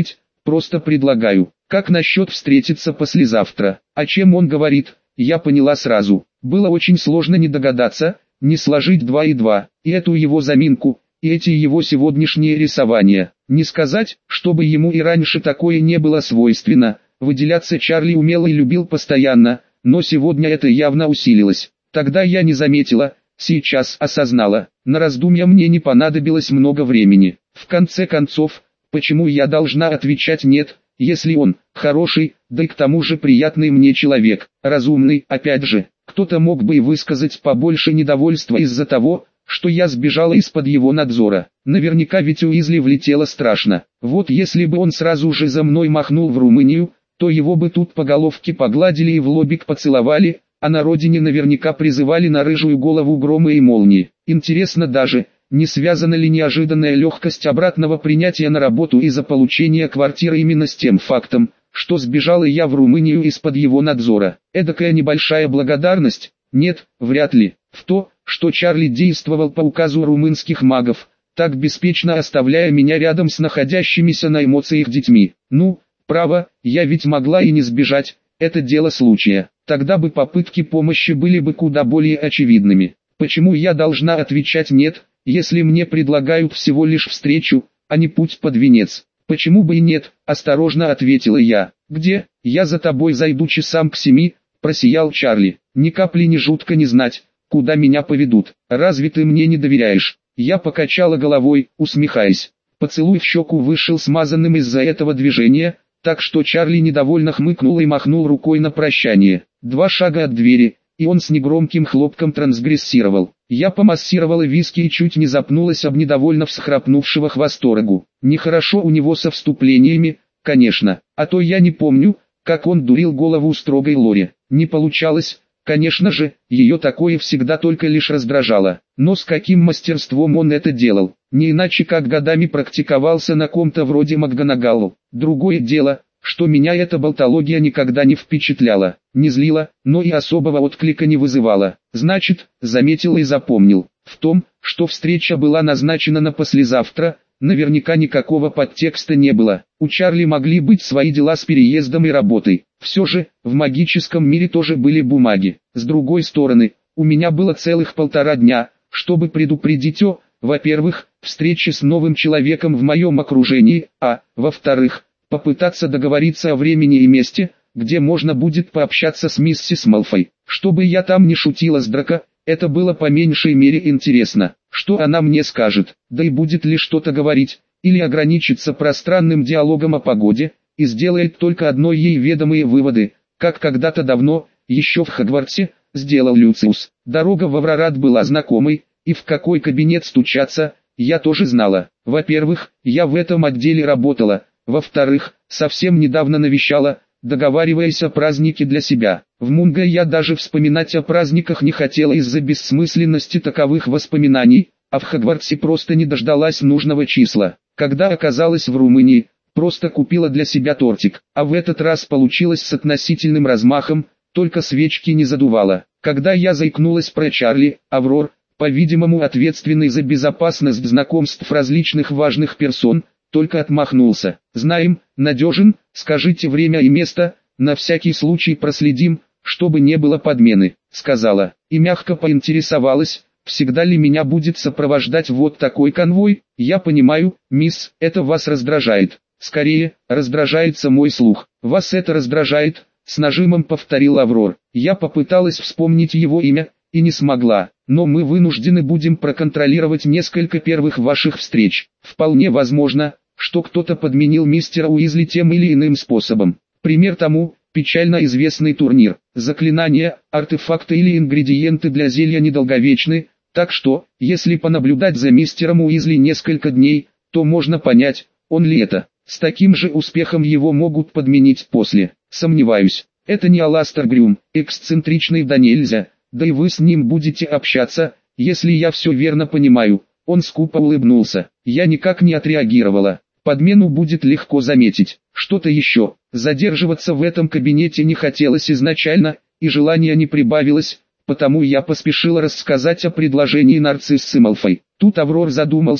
просто предлагаю. Как насчет встретиться послезавтра? О чем он говорит, я поняла сразу. Было очень сложно не догадаться, не сложить два и два, и эту его заминку, и эти его сегодняшние рисования. Не сказать, чтобы ему и раньше такое не было свойственно. Выделяться Чарли умел и любил постоянно, но сегодня это явно усилилось. Тогда я не заметила, сейчас осознала. На раздумья мне не понадобилось много времени. В конце концов, почему я должна отвечать «нет», если он хороший, да и к тому же приятный мне человек, разумный, опять же. Кто-то мог бы и высказать побольше недовольства из-за того, что я сбежала из-под его надзора. Наверняка ведь Уизли влетело страшно. Вот если бы он сразу же за мной махнул в Румынию, то его бы тут по головке погладили и в лобик поцеловали, а на родине наверняка призывали на рыжую голову громы и молнии. Интересно даже, не связана ли неожиданная легкость обратного принятия на работу из-за получения квартиры именно с тем фактом, что сбежала я в Румынию из-под его надзора. Эдакая небольшая благодарность? Нет, вряд ли. В то, что Чарли действовал по указу румынских магов, так беспечно оставляя меня рядом с находящимися на эмоциях детьми. Ну, право, я ведь могла и не сбежать, это дело случая. Тогда бы попытки помощи были бы куда более очевидными. Почему я должна отвечать «нет», если мне предлагают всего лишь встречу, а не путь под венец? Почему бы и нет, осторожно ответила я. Где? Я за тобой зайду часам к семи, просиял Чарли. Ни капли не жутко не знать, куда меня поведут. Разве ты мне не доверяешь? Я покачала головой, усмехаясь. Поцелуй в щеку вышел смазанным из-за этого движения, так что Чарли недовольно хмыкнул и махнул рукой на прощание. Два шага от двери, и он с негромким хлопком трансгрессировал. Я помассировала виски и чуть не запнулась об недовольно всхрапнувшего хвосторогу. Нехорошо у него со вступлениями, конечно, а то я не помню, как он дурил голову строгой Лоре. Не получалось, конечно же, ее такое всегда только лишь раздражало. Но с каким мастерством он это делал, не иначе как годами практиковался на ком-то вроде МакГонагалл. Другое дело, что меня эта болтология никогда не впечатляла, не злила, но и особого отклика не вызывала. Значит, заметил и запомнил, в том, что встреча была назначена на послезавтра, наверняка никакого подтекста не было. У Чарли могли быть свои дела с переездом и работой. Все же, в магическом мире тоже были бумаги. С другой стороны, у меня было целых полтора дня, чтобы предупредить о, во-первых, встрече с новым человеком в моем окружении, а, во-вторых, попытаться договориться о времени и месте, где можно будет пообщаться с миссис Малфой. Чтобы я там не шутила с Драко, это было по меньшей мере интересно. Что она мне скажет, да и будет ли что-то говорить, или ограничится пространным диалогом о погоде, и сделает только одно ей ведомые выводы, как когда-то давно, еще в Хогвартсе, сделал Люциус. Дорога в Аврорад была знакомой, и в какой кабинет стучаться, я тоже знала. Во-первых, я в этом отделе работала, во-вторых, совсем недавно навещала, договариваясь о празднике для себя. В Мунго я даже вспоминать о праздниках не хотела из-за бессмысленности таковых воспоминаний, а в Хогвартсе просто не дождалась нужного числа. Когда оказалась в Румынии, просто купила для себя тортик, а в этот раз получилось с относительным размахом, только свечки не задувала. Когда я заикнулась про Чарли, Аврор, по-видимому ответственный за безопасность знакомств различных важных персон, только отмахнулся. Знаем, надежен, скажите время и место, на всякий случай проследим, чтобы не было подмены, сказала, и мягко поинтересовалась, всегда ли меня будет сопровождать вот такой конвой. Я понимаю, мисс, это вас раздражает. Скорее, раздражается мой слух. Вас это раздражает, с нажимом повторил Аврор. Я попыталась вспомнить его имя, и не смогла, но мы вынуждены будем проконтролировать несколько первых ваших встреч. Вполне возможно, что кто-то подменил мистера Уизли тем или иным способом. Пример тому, печально известный турнир. Заклинания, артефакты или ингредиенты для зелья недолговечны, так что, если понаблюдать за мистером Уизли несколько дней, то можно понять, он ли это. С таким же успехом его могут подменить после. Сомневаюсь, это не Аластер Грюм, эксцентричный да нельзя. Да и вы с ним будете общаться, если я все верно понимаю. Он скупо улыбнулся. Я никак не отреагировала. Подмену будет легко заметить. Что-то еще. Задерживаться в этом кабинете не хотелось изначально, и желания не прибавилось, потому я поспешила рассказать о предложении нарциссы Малфой. Тут Аврор задумался,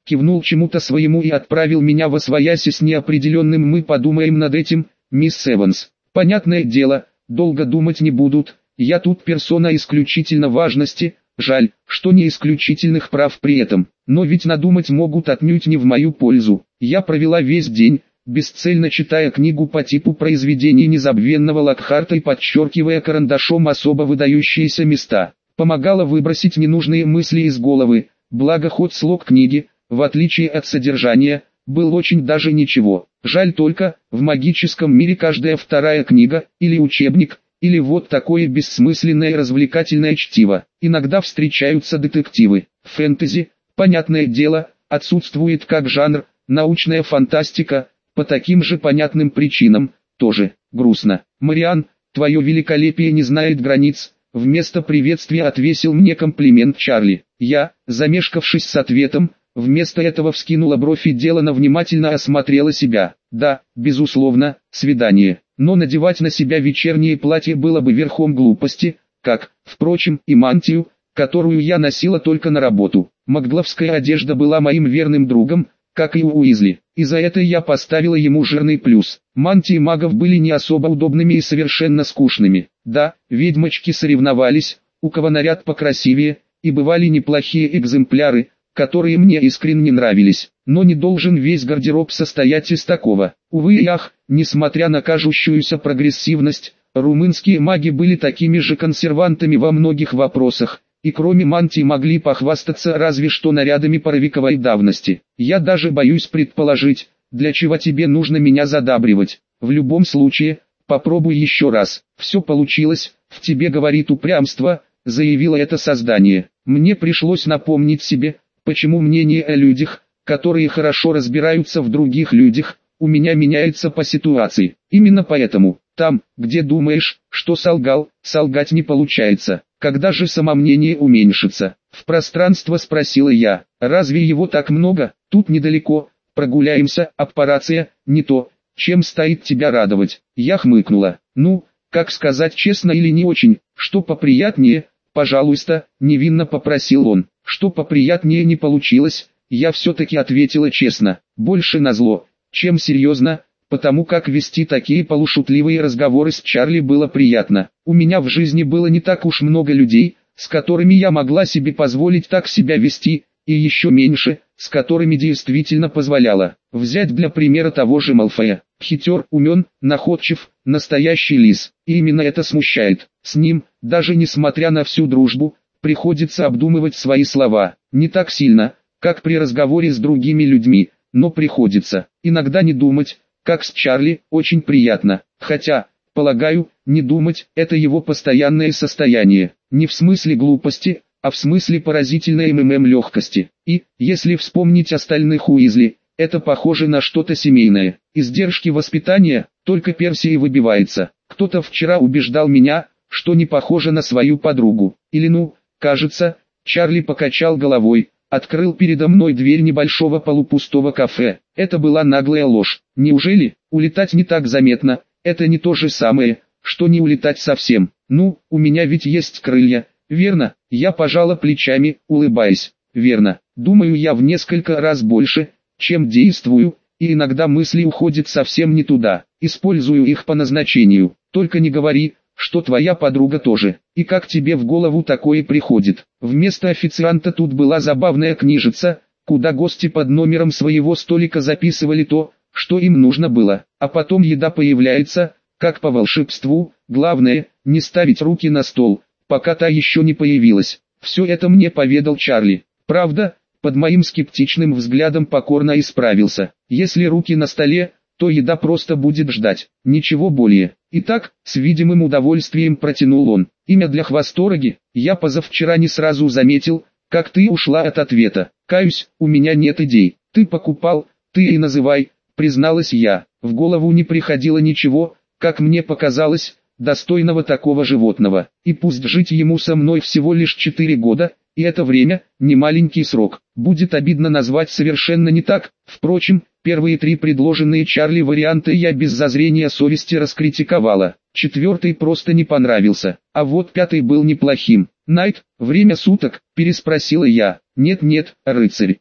кивнул чему-то своему и отправил меня восвояси с неопределенным «мы подумаем над этим, мисс Эванс». Понятное дело, долго думать не будут, я тут персона исключительно важности, жаль, что не исключительных прав при этом, но ведь надумать могут отнюдь не в мою пользу. Я провела весь день, бесцельно читая книгу по типу произведений незабвенного Локхарта и подчеркивая карандашом особо выдающиеся места. Помогала выбросить ненужные мысли из головы, благо ход слог книги, в отличие от содержания, был очень даже ничего. Жаль только, в магическом мире каждая вторая книга, или учебник, или вот такое бессмысленное развлекательное чтиво. Иногда встречаются детективы. Фэнтези, понятное дело, отсутствует как жанр, научная фантастика, по таким же понятным причинам, тоже грустно. «Мариан, твое великолепие не знает границ», вместо приветствия отвесил мне комплимент Чарли. Я, замешкавшись с ответом, вместо этого вскинула бровь и делано внимательно осмотрела себя. Да, безусловно, свидание, но надевать на себя вечернее платье было бы верхом глупости, как, впрочем, и мантию, которую я носила только на работу. Макгловская одежда была моим верным другом, как и у Уизли, и за это я поставила ему жирный плюс. Мантии магов были не особо удобными и совершенно скучными. Да, ведьмочки соревновались, у кого наряд покрасивее, и бывали неплохие экземпляры, которые мне искренне нравились, но не должен весь гардероб состоять из такого. Увы и ах, несмотря на кажущуюся прогрессивность, румынские маги были такими же консервантами во многих вопросах, и кроме мантий могли похвастаться разве что нарядами паровиковой давности. Я даже боюсь предположить, для чего тебе нужно меня задабривать. В любом случае, попробуй еще раз. Все получилось, в тебе говорит упрямство, заявило это создание. Мне пришлось напомнить себе, почему мнение о людях, которые хорошо разбираются в других людях, у меня меняется по ситуации. Именно поэтому, там, где думаешь, что солгал, солгать не получается. Когда же самомнение уменьшится? В пространство спросила я. Разве его так много? Тут недалеко. Прогуляемся, аппарация, не то, чем стоит тебя радовать. Я хмыкнула. Ну, как сказать честно или не очень, что поприятнее, пожалуйста, невинно попросил он. Что поприятнее не получилось, я все-таки ответила честно. Больше назло, чем серьезно, потому как вести такие полушутливые разговоры с Чарли было приятно. У меня в жизни было не так уж много людей, с которыми я могла себе позволить так себя вести, и еще меньше, с которыми действительно позволяла. Взять для примера того же Малфоя. Хитер, умен, находчив, настоящий лис. И именно это смущает. С ним, даже несмотря на всю дружбу, приходится обдумывать свои слова. Не так сильно, как при разговоре с другими людьми, но приходится. Иногда не думать, как с Чарли, очень приятно. Хотя, полагаю, не думать – это его постоянное состояние. Не в смысле глупости, а в смысле поразительной МММ легкости. И, если вспомнить остальных Уизли, это похоже на что-то семейное. Издержки воспитания, только Перси и выбивается. Кто-то вчера убеждал меня, что не похоже на свою подругу. Или ну, кажется, Чарли покачал головой, открыл передо мной дверь небольшого полупустого кафе. Это была наглая ложь. Неужели, улетать не так заметно, это не то же самое, что не улетать совсем. Ну, у меня ведь есть крылья, верно? Я пожала плечами, улыбаясь. Верно, думаю я в несколько раз больше, чем действую, и иногда мысли уходят совсем не туда. Использую их по назначению. Только не говори, что твоя подруга тоже. И как тебе в голову такое приходит? Вместо официанта тут была забавная книжица, куда гости под номером своего столика записывали то, что им нужно было. А потом еда появляется, как по волшебству. Главное, не ставить руки на стол, пока та еще не появилась. Все это мне поведал Чарли. Правда, под моим скептичным взглядом покорно исправился. Если руки на столе, то еда просто будет ждать. Ничего более. Итак, с видимым удовольствием протянул он. Имя для хвостороги? Я позавчера не сразу заметил, как ты ушла от ответа. Каюсь, у меня нет идей. Ты покупал, ты и называй, призналась я. В голову не приходило ничего, как мне показалось, достойного такого животного. И пусть жить ему со мной всего лишь четыре года, и это время, не маленький срок. Будет обидно назвать совершенно не так. Впрочем, первые три предложенные Чарли варианты я без зазрения совести раскритиковала. Четвертый просто не понравился, а вот пятый был неплохим. «Найт, время суток?» – переспросила я. «Нет-нет, рыцарь,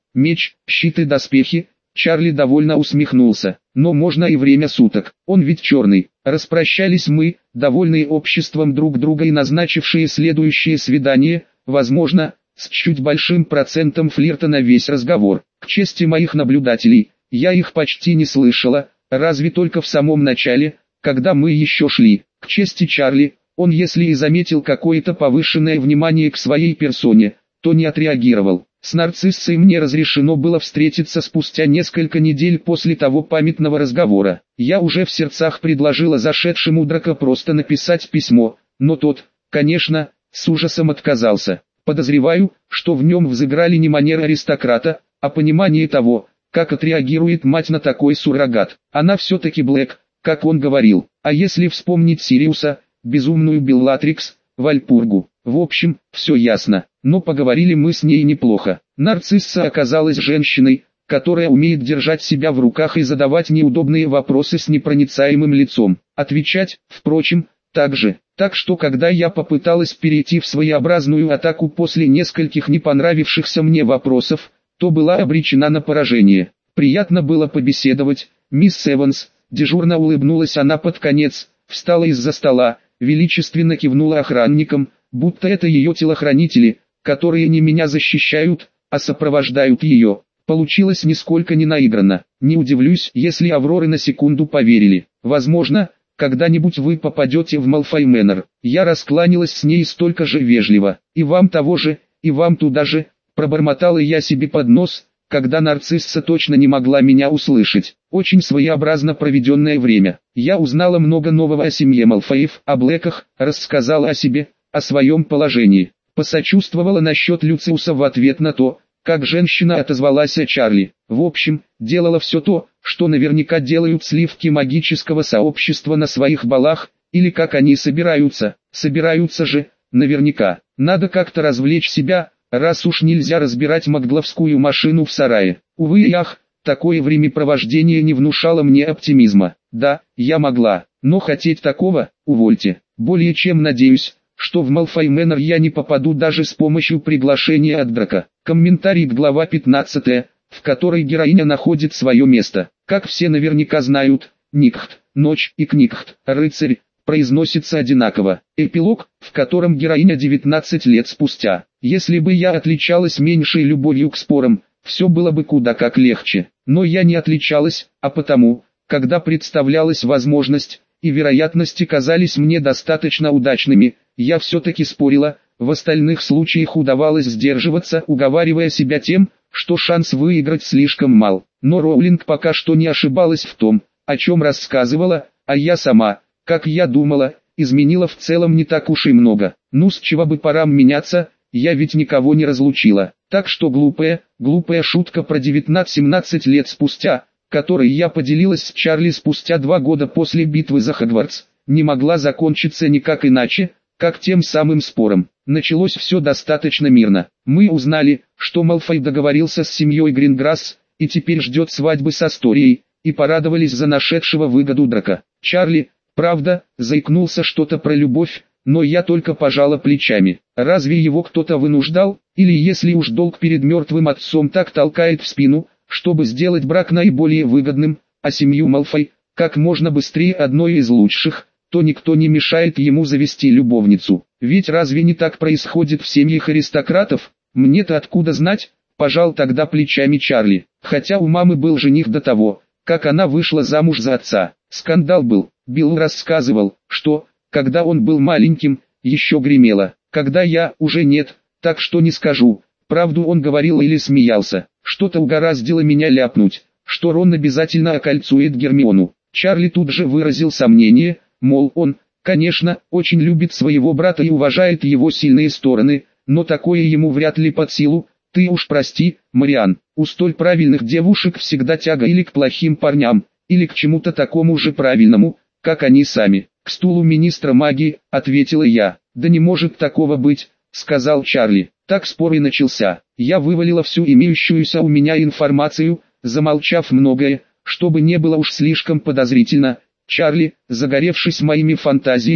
меч, щит и доспехи. Чарли довольно усмехнулся. Но можно и время суток, он ведь черный. Распрощались мы, довольные обществом друг друга и назначившие следующее свидание, возможно, с чуть большим процентом флирта на весь разговор. К чести моих наблюдателей, я их почти не слышала, разве только в самом начале, когда мы еще шли. К чести Чарли, он если и заметил какое-то повышенное внимание к своей персоне, то не отреагировал. С нарциссой мне разрешено было встретиться спустя несколько недель после того памятного разговора. Я уже в сердцах предложила зашедшему Драко просто написать письмо, но тот, конечно, с ужасом отказался. Подозреваю, что в нем взыграли не манеры аристократа, а понимание того, как отреагирует мать на такой суррогат. Она все-таки Блэк, как он говорил. А если вспомнить Сириуса, безумную Беллатрикс, Вальпургу. В общем, все ясно, но поговорили мы с ней неплохо. Нарцисса оказалась женщиной, которая умеет держать себя в руках и задавать неудобные вопросы с непроницаемым лицом. Отвечать, впрочем, так же. Так что когда я попыталась перейти в своеобразную атаку после нескольких не понравившихся мне вопросов, то была обречена на поражение. Приятно было побеседовать, мисс Эванс. Дежурно улыбнулась она под конец, встала из-за стола, величественно кивнула охранникам, будто это ее телохранители, которые не меня защищают, а сопровождают ее. Получилось нисколько не наигранно. Не удивлюсь, если Авроры на секунду поверили. Возможно, когда-нибудь вы попадете в Малфой Мэннер. Я раскланялась с ней столько же вежливо. И вам того же, и вам туда же, пробормотала я себе под нос, когда нарцисса точно не могла меня услышать. Очень своеобразно проведенное время. Я узнала много нового о семье Малфоев, о Блэках, рассказала о себе, о своем положении. Посочувствовала насчет Люциуса в ответ на то, как женщина отозвалась о Чарли. В общем, делала все то, что наверняка делают сливки магического сообщества на своих балах, или как они собираются. Собираются же, наверняка. Надо как-то развлечь себя, раз уж нельзя разбирать магловскую машину в сарае. Увы и ах, такое времяпровождение не внушало мне оптимизма. Да, я могла, но хотеть такого, увольте. Более чем надеюсь, что в Малфой Мэннер я не попаду даже с помощью приглашения от Драко. Комментарий к глава пятнадцатой, в которой героиня находит свое место. Как все наверняка знают, Никхт, ночь и Кникхт, рыцарь, произносится одинаково. Эпилог, в котором героиня девятнадцать лет спустя. Если бы я отличалась меньшей любовью к спорам, все было бы куда как легче. Но я не отличалась, а потому, когда представлялась возможность, и вероятности казались мне достаточно удачными, я все-таки спорила. В остальных случаях удавалось сдерживаться, уговаривая себя тем, что шанс выиграть слишком мал. Но Роулинг пока что не ошибалась в том, о чем рассказывала, а я сама, как я думала, изменила в целом не так уж и много. Ну с чего бы парам меняться, я ведь никого не разлучила. Так что глупая, глупая шутка про девятнадцать-семнадцать лет спустя, которой я поделилась с Чарли спустя два года после битвы за Хогвартс, не могла закончиться никак иначе, как тем самым спором. Началось все достаточно мирно. Мы узнали, что Малфой договорился с семьей Гринграсс, и теперь ждет свадьбы с Асторией, и порадовались за нашедшего выгоду Драко. Чарли, правда, заикнулся что-то про любовь, но я только пожала плечами. Разве его кто-то вынуждал, или если уж долг перед мертвым отцом так толкает в спину, чтобы сделать брак наиболее выгодным, а семью Малфой, как можно быстрее одной из лучших, то никто не мешает ему завести любовницу. Ведь разве не так происходит в семьях аристократов? Мне-то откуда знать? Пожал тогда плечами Чарли. Хотя у мамы был жених до того, как она вышла замуж за отца. Скандал был. Билл рассказывал, что, когда он был маленьким, еще гремело. Когда я, уже нет, так что не скажу. Правду он говорил или смеялся. Что-то угораздило меня ляпнуть, что Рон обязательно окольцует Гермиону. Чарли тут же выразил сомнение, мол он, конечно, очень любит своего брата и уважает его сильные стороны, но такое ему вряд ли под силу. Ты уж прости, Мариан, у столь правильных девушек всегда тяга или к плохим парням, или к чему-то такому же правильному, как они сами. К стулу министра магии, ответила я. Да не может такого быть, сказал Чарли. Так спор и начался. Я вывалила всю имеющуюся у меня информацию, замолчав многое, чтобы не было уж слишком подозрительно. Чарли, загоревшись моими фантазиями,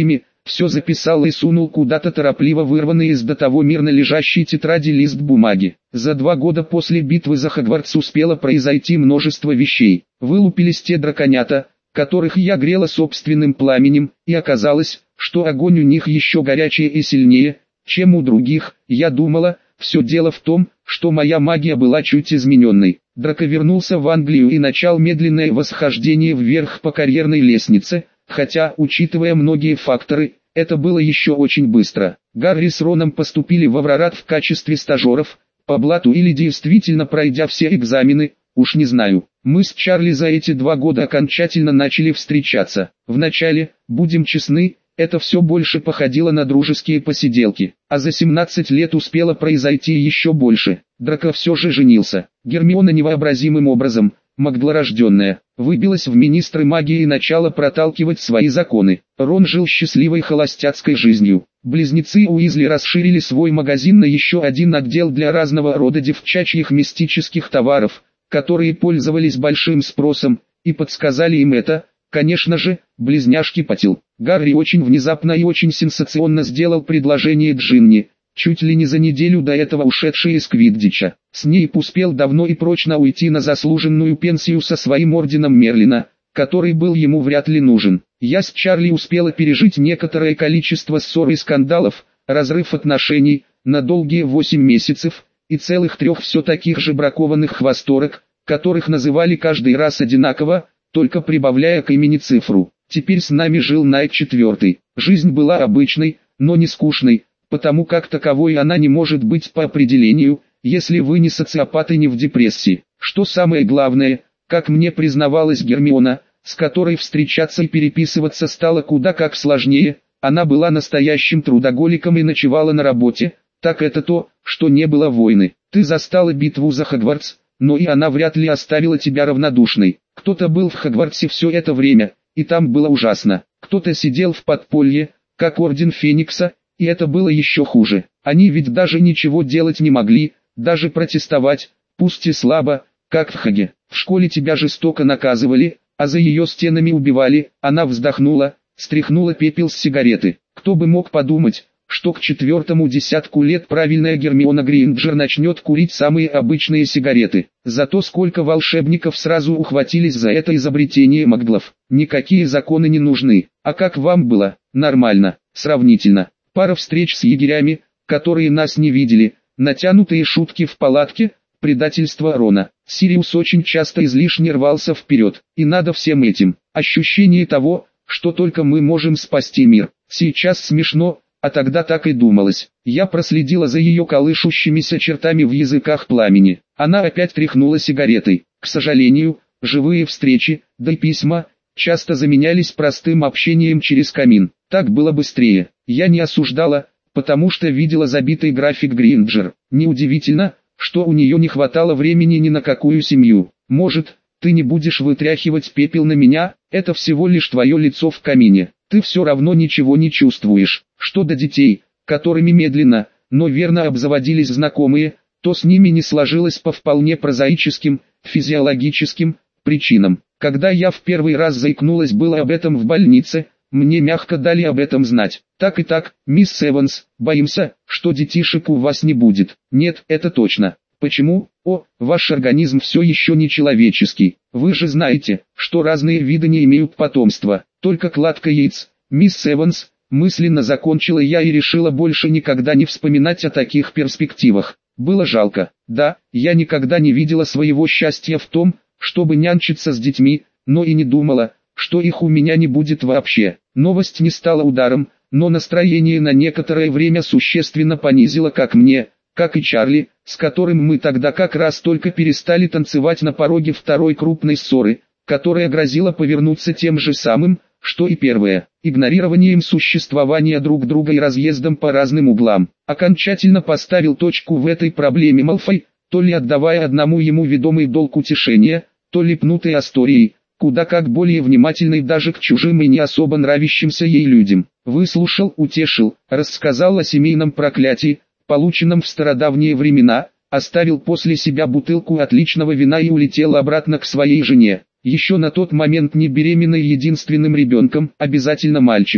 все записал и сунул куда-то торопливо вырванный из до того мирно лежащей тетради лист бумаги. За два года после битвы за Хогвартс успело произойти множество вещей. Вылупились те драконята, которых я грела собственным пламенем, и оказалось, что огонь у них еще горячее и сильнее, чем у других. Я думала, все дело в том, что моя магия была чуть измененной. Драко вернулся в Англию и начал медленное восхождение вверх по карьерной лестнице, хотя, учитывая многие факторы, это было еще очень быстро. Гарри с Роном поступили в Аврорат в качестве стажеров, по блату или действительно пройдя все экзамены, уж не знаю. Мы с Чарли за эти два года окончательно начали встречаться. Вначале, будем честны, это все больше походило на дружеские посиделки, а за семнадцать лет успело произойти еще больше. Драко все же женился. Гермиона невообразимым образом, магдлорожденная, выбилась в министры магии и начала проталкивать свои законы. Рон жил счастливой холостяцкой жизнью. Близнецы Уизли расширили свой магазин на еще один отдел для разного рода девчачьих мистических товаров, которые пользовались большим спросом, и подсказали им это, конечно же, близняшки Патил. Гарри очень внезапно и очень сенсационно сделал предложение Джинни, чуть ли не за неделю до этого ушедшей из Квиддича. Снейп успел давно и прочно уйти на заслуженную пенсию со своим орденом Мерлина, который был ему вряд ли нужен. Я с Чарли успела пережить некоторое количество ссор и скандалов, разрыв отношений, на долгие восемь месяцев, и целых трех все таких же бракованных хвосторок, которых называли каждый раз одинаково, только прибавляя к имени цифру. Теперь с нами жил Найт четвертый. Жизнь была обычной, но не скучной, потому как таковой она не может быть по определению, если вы не социопат и не в депрессии. Что самое главное, как мне признавалась Гермиона, с которой встречаться и переписываться стало куда как сложнее, она была настоящим трудоголиком и ночевала на работе, так это то, что не было войны. Ты застала битву за Хогвартс, но и она вряд ли оставила тебя равнодушной. Кто-то был в Хогвартсе все это время, и там было ужасно. Кто-то сидел в подполье, как Орден Феникса, и это было еще хуже. Они ведь даже ничего делать не могли, даже протестовать, пусть и слабо, как в Хаге. В школе тебя жестоко наказывали, а за ее стенами убивали. Она вздохнула, стряхнула пепел с сигареты. Кто бы мог подумать, что к четвертому десятку лет правильная Гермиона Грейнджер начнет курить самые обычные сигареты. Зато сколько волшебников сразу ухватились за это изобретение маглов. Никакие законы не нужны. А как вам было? Нормально, сравнительно. Пара встреч с егерями, которые нас не видели, натянутые шутки в палатке, предательство Рона. Сириус очень часто излишне рвался вперед. И надо всем этим. Ощущение того, что только мы можем спасти мир. Сейчас смешно, а тогда так и думалось. Я проследила за ее колышущимися чертами в языках пламени. Она опять тряхнула сигаретой. К сожалению, живые встречи, да и письма, часто заменялись простым общением через камин. Так было быстрее. Я не осуждала, потому что видела забитый график Грейнджер. Неудивительно, что у нее не хватало времени ни на какую семью. Может, ты не будешь вытряхивать пепел на меня, это всего лишь твое лицо в камине. Ты все равно ничего не чувствуешь. Что до детей, которыми медленно, но верно обзаводились знакомые, то с ними не сложилось по вполне прозаическим, физиологическим причинам. Когда я в первый раз заикнулась было об этом в больнице, мне мягко дали об этом знать. Так и так, мисс Эванс, боимся, что детишек у вас не будет. Нет, это точно. Почему? О, ваш организм все еще не человеческий. Вы же знаете, что разные виды не имеют потомства, только кладка яиц. Мисс Эванс, мысленно закончила я и решила больше никогда не вспоминать о таких перспективах. Было жалко. Да, я никогда не видела своего счастья в том, чтобы нянчиться с детьми, но и не думала, что их у меня не будет вообще. Новость не стала ударом, но настроение на некоторое время существенно понизило как мне, как и Чарли, с которым мы тогда как раз только перестали танцевать на пороге второй крупной ссоры, которая грозила повернуться тем же самым, что и первая, игнорированием существования друг друга и разъездом по разным углам. Окончательно поставил точку в этой проблеме Малфой, то ли отдавая одному ему ведомый долг утешения, то ли пнутой историей, куда как более внимательный даже к чужим и не особо нравящимся ей людям. Выслушал, утешил, рассказал о семейном проклятии, полученном в стародавние времена, оставил после себя бутылку отличного вина и улетел обратно к своей жене. Еще на тот момент не беременной единственным ребенком, обязательно мальчиком.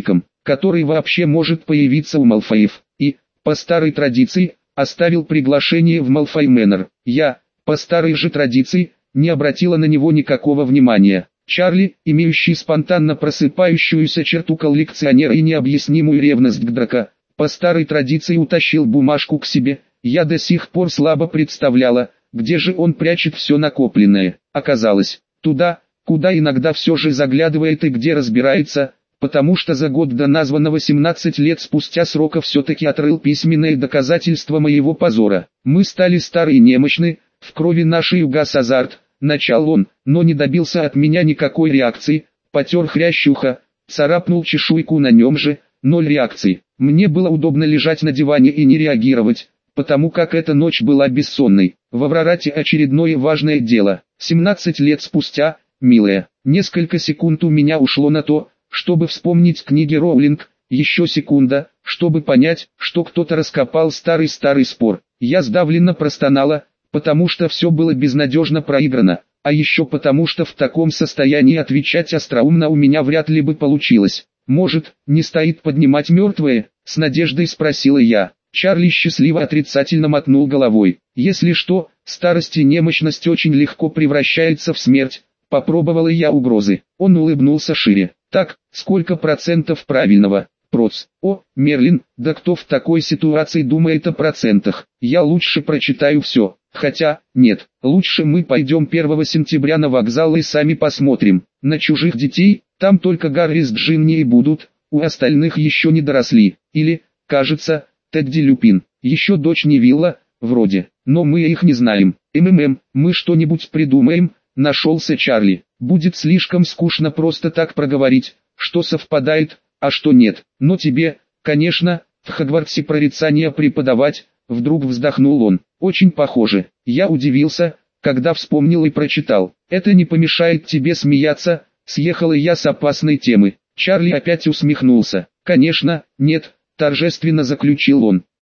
который вообще может появиться у Малфоев, и, по старой традиции, оставил приглашение в Малфой Мэннер. Я, по старой же традиции, не обратила на него никакого внимания. Чарли, имеющий спонтанно просыпающуюся черту коллекционера и необъяснимую ревность к Драко, по старой традиции утащил бумажку к себе. Я до сих пор слабо представляла, где же он прячет все накопленное. Оказалось, туда, куда иногда все же заглядывает и где разбирается, потому что за год до названного семнадцать лет спустя срока все-таки отрыл письменное доказательство моего позора. Мы стали стары и немощны, в крови нашей угас азарт, начал он, но не добился от меня никакой реакции, потер хрящуха, царапнул чешуйку на нем же, ноль реакции. Мне было удобно лежать на диване и не реагировать, потому как эта ночь была бессонной. В Аврорате очередное важное дело. семнадцать лет спустя, милая, несколько секунд у меня ушло на то, чтобы вспомнить книги Роулинг, еще секунда, чтобы понять, что кто-то раскопал старый-старый спор. Я сдавленно простонала, потому что все было безнадежно проиграно, а еще потому что в таком состоянии отвечать остроумно у меня вряд ли бы получилось. «Может, не стоит поднимать мертвые?» — с надеждой спросила я. Чарли счастливо отрицательно мотнул головой. «Если что, старость и немощность очень легко превращается в смерть», — попробовала я угрозы. Он улыбнулся шире. «Так, сколько процентов правильного?» «Проц. О, Мерлин, да кто в такой ситуации думает о процентах? Я лучше прочитаю все. Хотя, нет, лучше мы пойдем первого сентября на вокзал и сами посмотрим. На чужих детей, там только Гарри с Джинни и будут, у остальных еще не доросли. Или, кажется, Тедди Люпин, еще дочь Невилла, вроде, но мы их не знаем. МММ, мы что-нибудь придумаем», — нашелся Чарли. «Будет слишком скучно просто так проговорить, что совпадает, а что нет. Но тебе, конечно, в Хогвартсе прорицание преподавать», — вдруг вздохнул он. «Очень похоже». Я удивился, когда вспомнил и прочитал. «Это не помешает тебе смеяться», — съехала я с опасной темы. Чарли опять усмехнулся. «Конечно, нет», — торжественно заключил он.